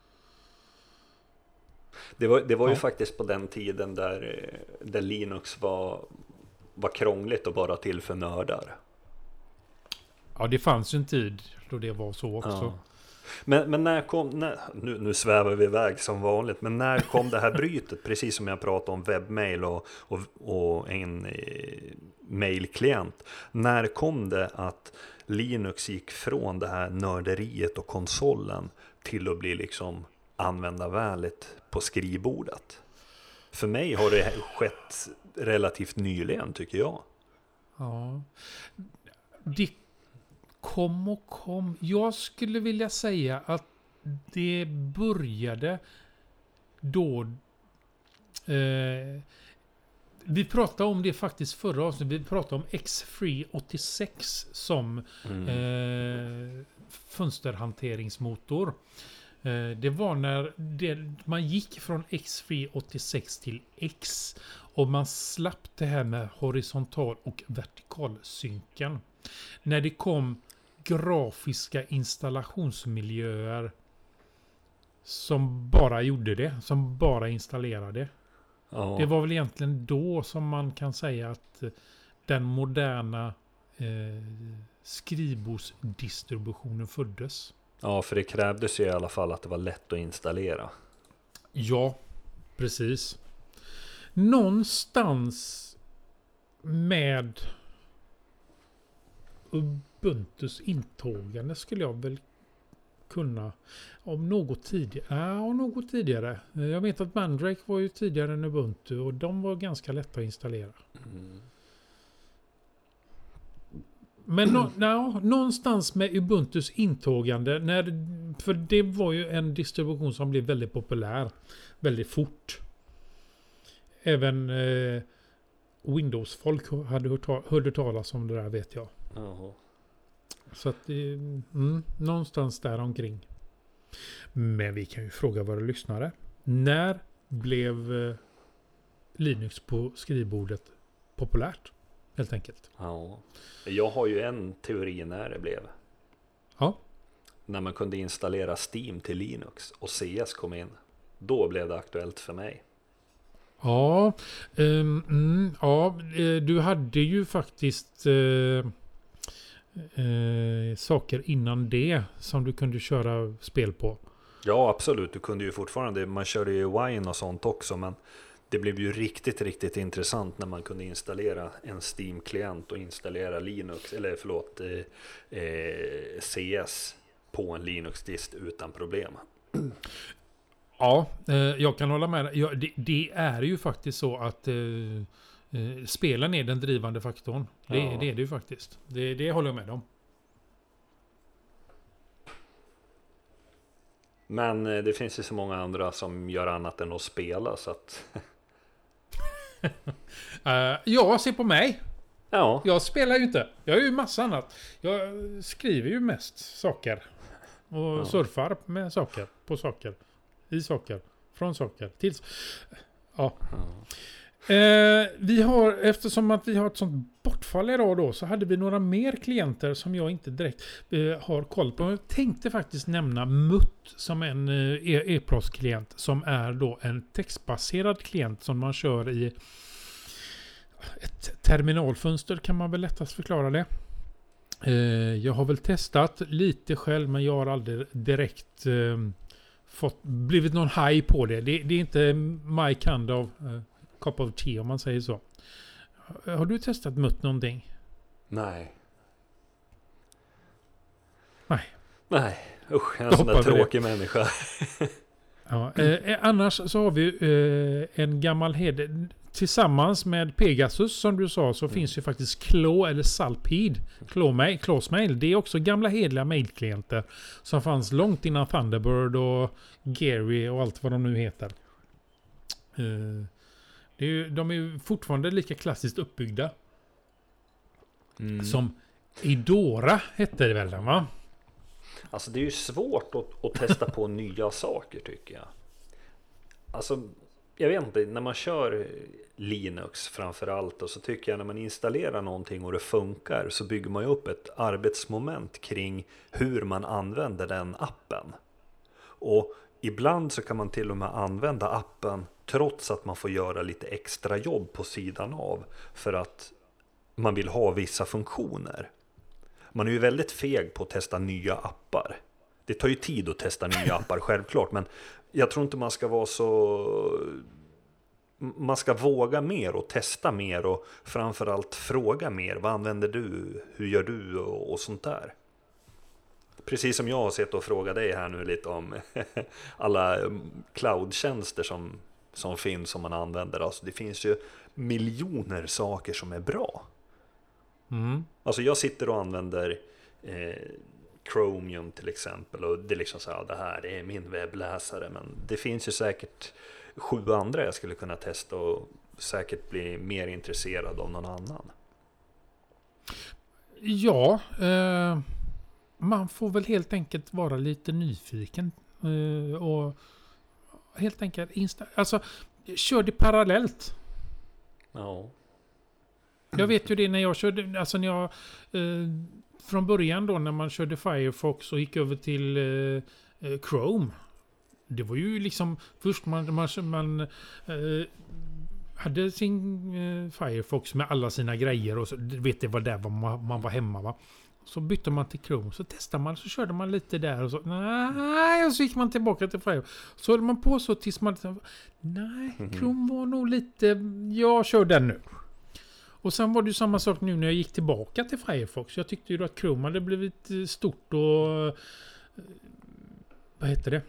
Det var, det var ja. ju faktiskt på den tiden där, där Linux var, var krångligt och bara till för nördar. Ja, det fanns ju en tid då det var så också. Ja. Men, men när kom, när, nu, nu svävar vi iväg som vanligt, men när kom det här brytet, precis som jag pratade om webbmail och, och, och en eh, mailklient, när kom det att Linux gick från det här nörderiet och konsolen till att bli liksom användarvänligt på skrivbordet? För mig har det skett relativt nyligen, tycker jag. Ja, det kom och kom. Jag skulle vilja säga att det började då... Eh, vi pratade om det faktiskt förra avsnittet. Vi pratade om X tre åttiosex som mm. eh, fönsterhanteringsmotor. Eh, det var när det, man gick från X tre åttiosex till X och man slapp det här med horisontal och vertikal synken. När det kom grafiska installationsmiljöer som bara gjorde det, som bara installerade. Ja. Det var väl egentligen då som man kan säga att den moderna eh, skrivbordsdistributionen föddes. Ja, för det krävdes ju i alla fall att det var lätt att installera. Ja, precis. Någonstans med Ubuntus intågande skulle jag väl kunna om något tidigare. Ja, något tidigare. Jag vet att Mandrake var ju tidigare än Ubuntu och de var ganska lätta att installera. Mm. Men no, no, någonstans med Ubuntus intågande, när, för det var ju en distribution som blev väldigt populär väldigt fort. Även eh, Windows-folk hade hört, hörde talas om det där, vet jag. Jaha. Så att mm, någonstans där omkring. Men vi kan ju fråga våra lyssnare. När blev eh, Linux på skrivbordet populärt? Helt enkelt. Ja. Jag har ju en teori när det blev. Ja. När man kunde installera Steam till Linux och C S kom in. Då blev det aktuellt för mig. Ja, um, mm, ja du hade ju faktiskt uh, uh, saker innan det som du kunde köra spel på. Ja, absolut. Du kunde ju fortfarande, man körde ju Wine och sånt också, men det blev ju riktigt, riktigt intressant när man kunde installera en Steam-klient och installera Linux, eller förlåt, eh, eh, C S på en Linux-dist utan problem. Ja, eh, jag kan hålla med. Ja, det, det är ju faktiskt så att eh, eh, spelen är den drivande faktorn. Det, ja. det är det ju faktiskt. Det, det håller jag med om. Men eh, det finns ju så många andra som gör annat än att spela, så att... uh, ja, se på mig. Ja. Jag spelar ju inte. Jag gör ju massa annat. Jag skriver ju mest saker. Och ja. surfar med saker. På saker. I saker. Från saker. Till... Ja. ja. Eh, vi har, eftersom att vi har ett sånt bortfall idag då, så hade vi några mer klienter som jag inte direkt eh, har koll på. Jag tänkte faktiskt nämna Mutt som en eh, e-postklient som är då en textbaserad klient som man kör i ett terminalfönster, kan man väl lättast förklara det. Eh, jag har väl testat lite själv, men jag har aldrig direkt eh, fått, blivit någon haj på det. Det, det är inte my kind of eh, cup of tea, om man säger så. Har du testat Mutt någonting? Nej. Nej. Nej, usch, jag är en sån där tråkig det. människa. ja, eh, annars så har vi eh, en gammal hed. Tillsammans med Pegasus, som du sa, så mm. finns ju faktiskt Claw eller Salpid. Clawmail, Clawsmail. Det är också gamla hedliga mailklienter som fanns långt innan Thunderbird och Gary och allt vad de nu heter. Eh, Det är ju, de är ju fortfarande lika klassiskt uppbyggda. Mm. Som Idora hette det väl, va? Alltså det är ju svårt att, att testa på nya saker, tycker jag. Alltså, jag vet inte, när man kör Linux framförallt, och så tycker jag när man installerar någonting och det funkar, så bygger man ju upp ett arbetsmoment kring hur man använder den appen. Och ibland så kan man till och med använda appen trots att man får göra lite extra jobb på sidan av för att man vill ha vissa funktioner. Man är ju väldigt feg på att testa nya appar. Det tar ju tid att testa nya appar, självklart, men jag tror inte man ska vara så... Man ska våga mer och testa mer och framförallt fråga mer. Vad använder du? Hur gör du? Och, och sånt där. Precis som jag har sett och frågat dig här nu lite om alla cloudtjänster som, som finns som man använder. Alltså det finns ju miljoner saker som är bra. Mm. Alltså jag sitter och använder eh, Chromium till exempel, och det är liksom så här, det här är min webbläsare, men det finns ju säkert sju andra jag skulle kunna testa och säkert bli mer intresserad av någon annan. Ja, eh, man får väl helt enkelt vara lite nyfiken eh, och helt enkelt insta- alltså kör det parallellt. Ja. Jag vet ju det när jag körde, alltså när jag eh, från början då när man körde Firefox och gick över till eh, eh, Chrome. Det var ju liksom först man, man, man eh, hade sin eh, Firefox med alla sina grejer och så vet det var där man, man var hemma, va. Så bytte man till Chrome, så testade man, så körde man lite där och så nej, och så gick man tillbaka till Firefox. Så höll man på så tills man nej, Chrome var nog lite, jag kör den nu. Och sen var det ju samma sak nu när jag gick tillbaka till Firefox. Jag tyckte ju då att Chrome hade blivit stort och vad heter det?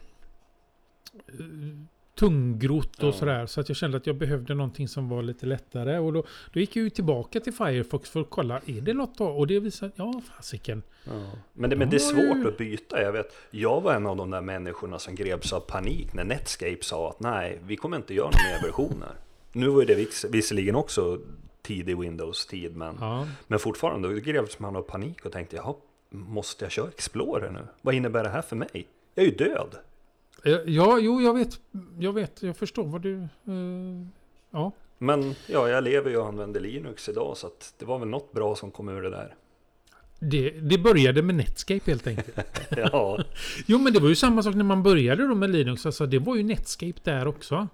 Tungrott och ja. sådär. Så att jag kände att jag behövde någonting som var lite lättare. Och då, då gick jag ju tillbaka till Firefox för att kolla, är det något då? Och det visade, ja fasiken. Ja. Men, det, men det är svårt ju... att byta. Jag vet, jag var en av de där människorna som greps av panik när Netscape sa att nej, vi kommer inte göra några mer versioner. Nu var det vis, visserligen också tidig Windows-tid, men, ja. men fortfarande då greps man av panik och tänkte, jaha, måste jag köra Explorer nu? Vad innebär det här för mig? Jag är ju död. Ja, jo, jag vet, jag vet, jag förstår vad du, uh, ja. Men ja, jag lever ju och använder Linux idag, så att det var väl något bra som kom ur det där. Det, det började med Netscape helt enkelt. Ja. Jo, men det var ju samma sak när man började då med Linux, alltså det var ju Netscape där också.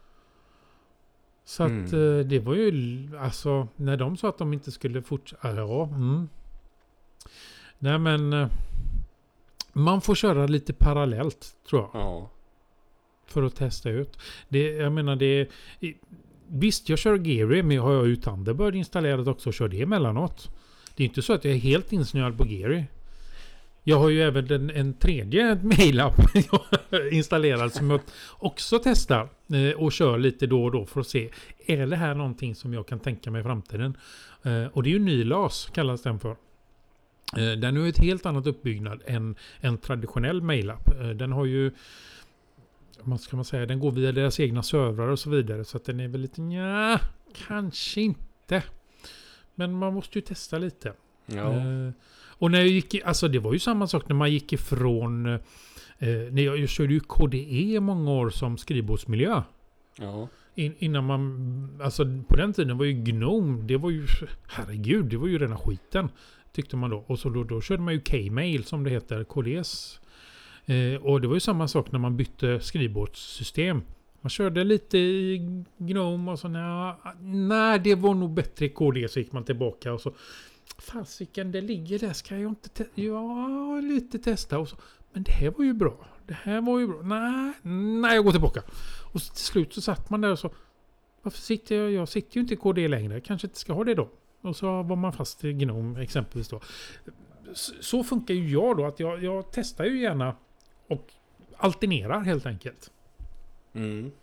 Så att mm. det var ju, alltså när de sa att de inte skulle fortsätta, ja, mm. Nej men man får köra lite parallellt tror jag. Ja. För att testa ut. Det, jag menar det, visst jag kör Geary, men jag har ju Thunderbird installerat också och kör det emellanåt. Det är inte så att jag är helt insnöad på Geary. Jag har ju även en, en tredje mailapp installerad som jag också testar eh, och kör lite då och då för att se, är det här någonting som jag kan tänka mig i framtiden? Eh, och det är ju Nylas kallas den för. Eh, den har ju ett helt annat uppbyggnad än en traditionell mailapp. Eh, den har ju, vad ska man säga, den går via deras egna servrar och så vidare, så att den är väl lite, nja, kanske inte. Men man måste ju testa lite. Ja. Eh, och när jag gick i, alltså det var ju samma sak när man gick ifrån eh, när jag, jag körde ju K D E i många år som skrivbordsmiljö. Ja. In, innan man, alltså på den tiden var ju Gnome, det var ju, herregud, det var ju rena skiten tyckte man då. Och så då, då körde man ju K-mail som det heter, K D S. Eh, och det var ju samma sak när man bytte skrivbordssystem. Man körde lite i Gnome och så nej, nej det var nog bättre i K D, så gick man tillbaka och så fasiken, det ligger där, ska jag inte te- ja, lite testa och så. Men det här var ju bra. Det här var ju bra. Nej, nej, jag går tillbaka. Och så till slut så satt man där och så, varför sitter jag? Jag sitter ju inte i K D längre. Kanske inte ska ha det då. Och så var man fast i Gnome exempelvis då. Så, så funkar ju jag då, att jag, jag testar ju gärna och alternerar helt enkelt. Mm.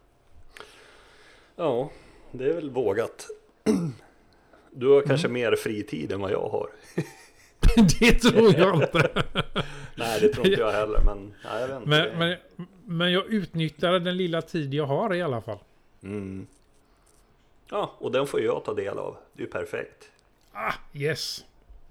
Ja, det är väl vågat. Du har kanske mm. mer fritid än vad jag har. Det tror jag inte. Nej, det tror inte jag heller. Men, nej, jag vet inte. Men, men, men jag utnyttjar den lilla tid jag har i alla fall. Mm. Ja, och den får jag ta del av. Det är ju perfekt. Ah, yes.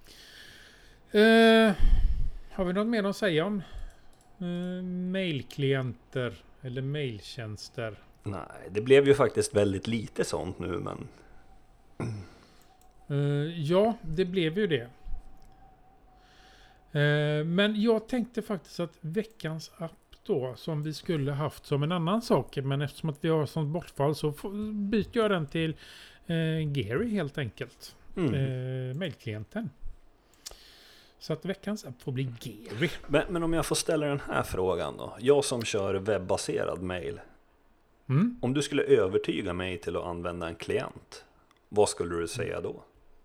Uh, har vi något mer att säga om uh, mailklienter eller mailtjänster? Nej, det blev ju faktiskt väldigt lite sånt nu, men... Uh, ja, det blev ju det. Uh, men jag tänkte faktiskt att veckans app då, som vi skulle haft som en annan sak, men eftersom att vi har sånt bortfall så får, byter jag den till uh, Geary helt enkelt. Mm. Uh, mailklienten. Så att veckans app får bli Geary. Men, men om jag får ställa den här frågan då. Jag som kör webbaserad mail. Mm. Om du skulle övertyga mig till att använda en klient, vad skulle du säga då?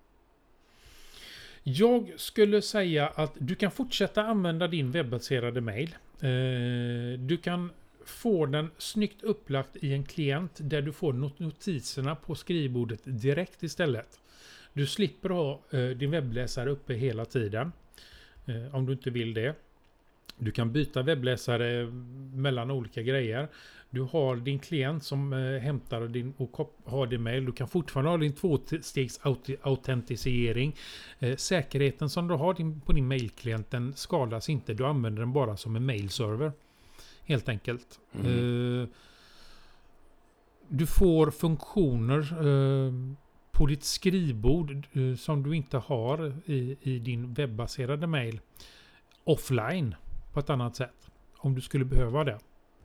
Jag skulle säga att du kan fortsätta använda din webbaserade mail. Eh, du kan få den snyggt upplagt i en klient där du får notiserna på skrivbordet direkt istället. Du slipper ha eh, din webbläsare uppe hela tiden. eh, om du inte vill det. Du kan byta webbläsare mellan olika grejer. Du har din klient som eh, hämtar din och har din mail. Du kan fortfarande ha din tvåstegs autentisering. Eh, säkerheten som du har din, på din mailklient, den skadas inte. Du använder den bara som en mailserver. Helt enkelt. Mm. Eh, du får funktioner eh, på ditt skrivbord eh, som du inte har i, i din webbaserade mail. Offline. På ett annat sätt. Om du skulle behöva det.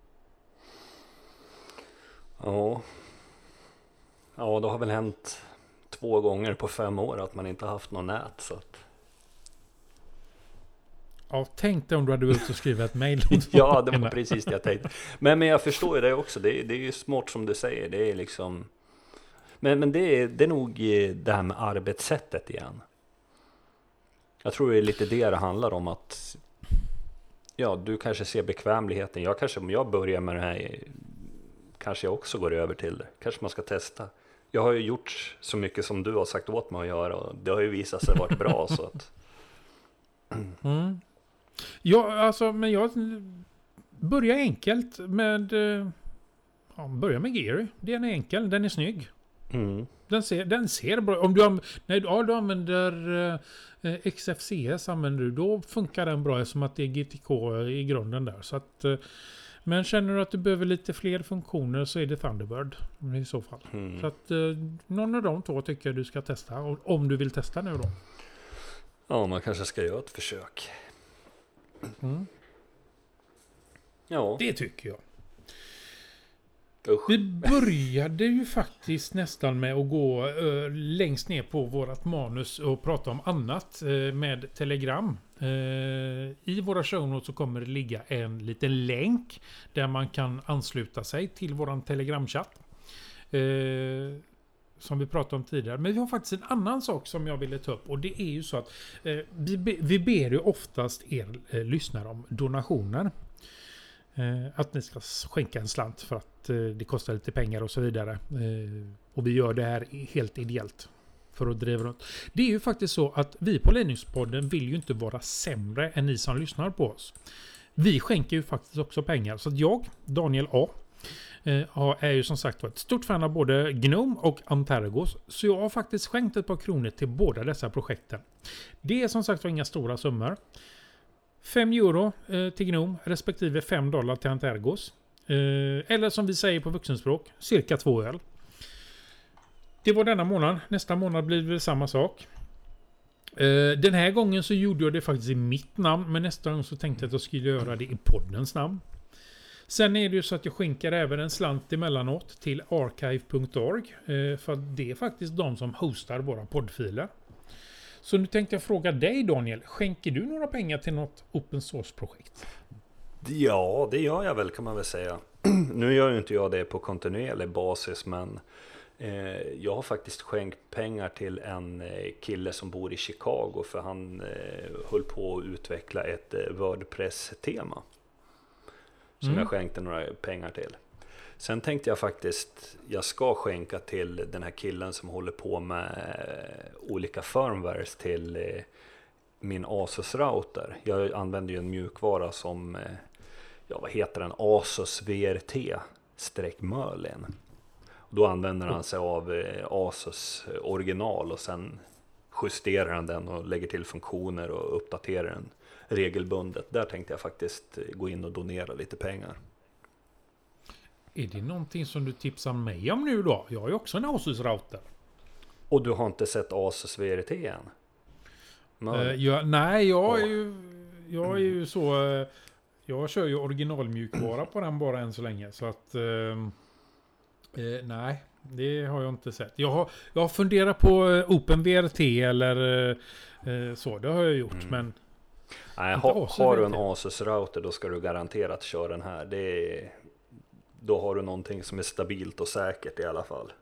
Ja. Ja, det har väl hänt två gånger på fem år att man inte har haft någon nät. Så att... Ja, tänk dig om du hade behövt att skriva ett mejl. Ja, det var precis det jag tänkte. Men, men jag förstår ju det också. Det, det är ju smart som du säger. Det är liksom... Men, men det, är, det är nog det här med arbetssättet igen. Jag tror det är lite det det handlar om, att ja, du kanske ser bekvämligheten. Jag kanske, om jag börjar med det här, kanske jag också går över till det. Kanske man ska testa. Jag har ju gjort så mycket som du har sagt åt mig att göra, och det har ju visat sig vara bra. Så att... mm. Ja, alltså, men jag börjar enkelt med ja, börja med Geary. Den är enkel, den är snygg. Mm. Den ser, den ser bra. Om du, nej, ja, du använder eh, X F C S, använder du, då funkar den bra som att det är G T K i grunden där. Så att, eh, men känner du att du behöver lite fler funktioner så är det Thunderbird i så fall. Mm. Så att eh, någon av de två tycker jag du ska testa. Om du vill testa nu då. Ja, man kanske ska göra ett försök. Mm. Ja. Det tycker jag. Usch. Vi började ju faktiskt nästan med att gå uh, längst ner på vårat manus och prata om annat uh, med Telegram. Uh, I våra show notes så kommer det ligga en liten länk där man kan ansluta sig till våran Telegram-chatt. Uh, som vi pratade om tidigare. Men vi har faktiskt en annan sak som jag ville ta upp, och det är ju så att uh, vi, be, vi ber ju oftast er uh, lyssnare om donationer. Att ni ska skänka en slant för att det kostar lite pengar och så vidare. Och vi gör det här helt ideellt för att driva runt. Det är ju faktiskt så att vi på Linux-podden vill ju inte vara sämre än ni som lyssnar på oss. Vi skänker ju faktiskt också pengar. Så att jag, Daniel A, är ju som sagt ett stort fan av både Gnome och Antergos. Så jag har faktiskt skänkt ett par kronor till båda dessa projekten. Det är som sagt inga stora summor. fem euro eh, till Gnome respektive fem dollar till Antergos. Eh, eller som vi säger på vuxenspråk, cirka två öl. Det var denna månad. Nästa månad blir det samma sak. Eh, den här gången så gjorde jag det faktiskt i mitt namn. Men nästa gång så tänkte jag att jag skulle göra det i poddens namn. Sen är det ju så att jag skickar även en slant emellanåt till archive punkt org. Eh, för att det är faktiskt de som hostar våra poddfiler. Så nu tänkte jag fråga dig, Daniel. Skänker du några pengar till något open source-projekt? Ja, det gör jag väl, kan man väl säga. Nu gör ju inte jag det på kontinuerlig basis, men eh, jag har faktiskt skänkt pengar till en eh, kille som bor i Chicago, för han eh, höll på att utveckla ett eh, WordPress-tema som mm. jag skänkte några pengar till. Sen tänkte jag faktiskt, jag ska skänka till den här killen som håller på med olika firmwares till eh, min Asus-router. Jag använder ju en mjukvara som, eh, ja vad heter den, Asus V R T-Merlin. Då använder han sig av eh, Asus original och sen justerar han den och lägger till funktioner och uppdaterar den regelbundet. Där tänkte jag faktiskt gå in och donera lite pengar. Är det någonting som du tipsar mig om nu då? Jag har ju också en Asus-router. Och du har inte sett Asus V R T än? Uh, ja, nej, jag är ju, jag är ju så... Uh, jag kör ju originalmjukvara på den bara än så länge. Så att... Uh, uh, nej, det har jag inte sett. Jag har, jag har funderat på uh, OpenVRT eller uh, så. Det har jag gjort, mm. men... Nej, ha, har du en Asus-router då ska du garanterat köra den här. Det är... Då har du någonting som är stabilt och säkert i alla fall.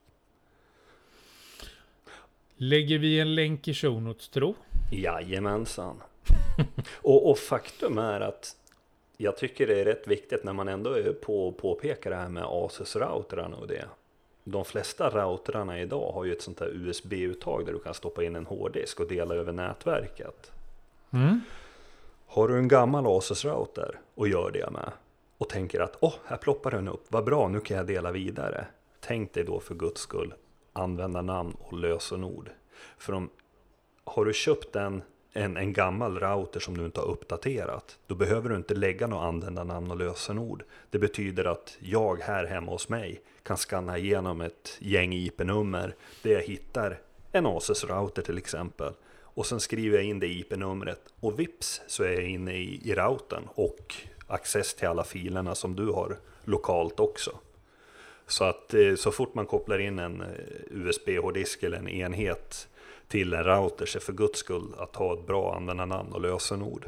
Lägger vi en länk i show notes, tro? Jajamensan. och, och faktum är att jag tycker det är rätt viktigt när man ändå är på påpekar det här med Asus-routrarna och det. De flesta routrarna idag har ju ett sånt här U S B-uttag där du kan stoppa in en hårddisk och dela över nätverket. Mm. Har du en gammal Asus-router och gör det med och tänker att åh, oh, här ploppar den upp, vad bra, nu kan jag dela vidare. Tänk dig då för guds skull använda namn och lösenord. För om har du köpt en, en, en gammal router som du inte har uppdaterat, då behöver du inte lägga något användarnamn och lösenord. Det betyder att jag här hemma hos mig kan skanna igenom ett gäng I P-nummer där jag hittar en Asus-router till exempel. Och sen skriver jag in det I P-numret och vips så är jag inne i, i routern och access till alla filerna som du har lokalt också. Så att så fort man kopplar in en U S B-hårddisk eller en enhet till en router så är för guds skull att ha ett bra användarnamn och lösenord.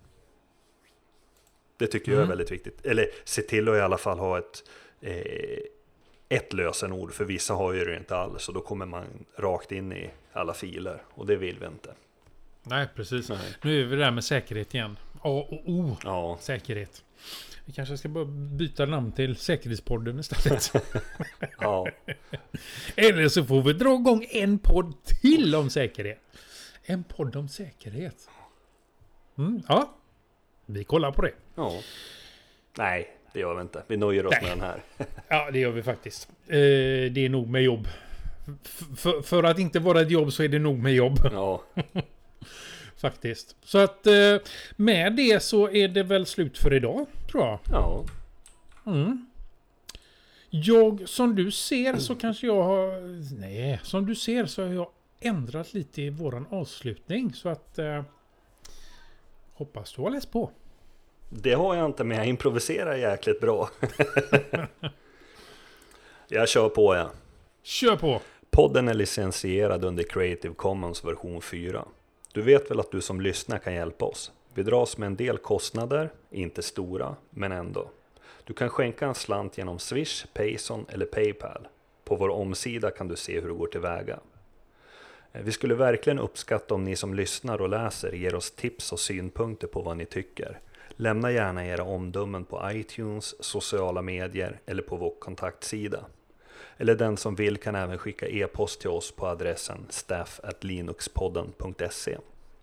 Det tycker mm. jag är väldigt viktigt. Eller se till att i alla fall ha ett, eh, ett lösenord, för vissa har ju det inte alls och då kommer man rakt in i alla filer och det vill vi inte. Nej, precis. Nej. Nu är vi där med säkerhet igen. A och O, ja. Säkerhet. Vi kanske ska bara byta namn till Säkerhetspodden istället. ja. Eller så får vi dra igång en podd till om säkerhet. En podd om säkerhet. Mm, ja, vi kollar på det. Ja. Nej, det gör vi inte. Vi nöjer oss Nej. med den här. Ja, det gör vi faktiskt. Eh, det är nog med jobb. F- för, för att inte vara ett jobb så är det nog med jobb. Ja. Faktiskt. Så att eh, med det så är det väl slut för idag, tror jag. Ja. Mm. Jag, som du ser så kanske jag har... Nej, som du ser så har jag ändrat lite i våran avslutning. Så att... Eh, hoppas du har läst på. Det har jag inte, men jag improviserar jäkligt bra. Jag kör på, ja. Kör på! Podden är licensierad under Creative Commons version fyra. Du vet väl att du som lyssnar kan hjälpa oss. Vi dras med en del kostnader, inte stora, men ändå. Du kan skänka en slant genom Swish, Payson eller Paypal. På vår omsida kan du se hur du går tillväga. Vi skulle verkligen uppskatta om ni som lyssnar och läser ger oss tips och synpunkter på vad ni tycker. Lämna gärna era omdömen på iTunes, sociala medier eller på vår kontaktsida. Eller den som vill kan även skicka e-post till oss på adressen staff at linuxpodden punkt se.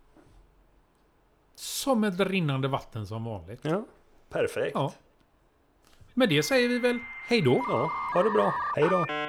Som ett rinnande vatten som vanligt. Ja, perfekt. Ja. Med det säger vi väl hej då. Ja, ha det bra. Hej då.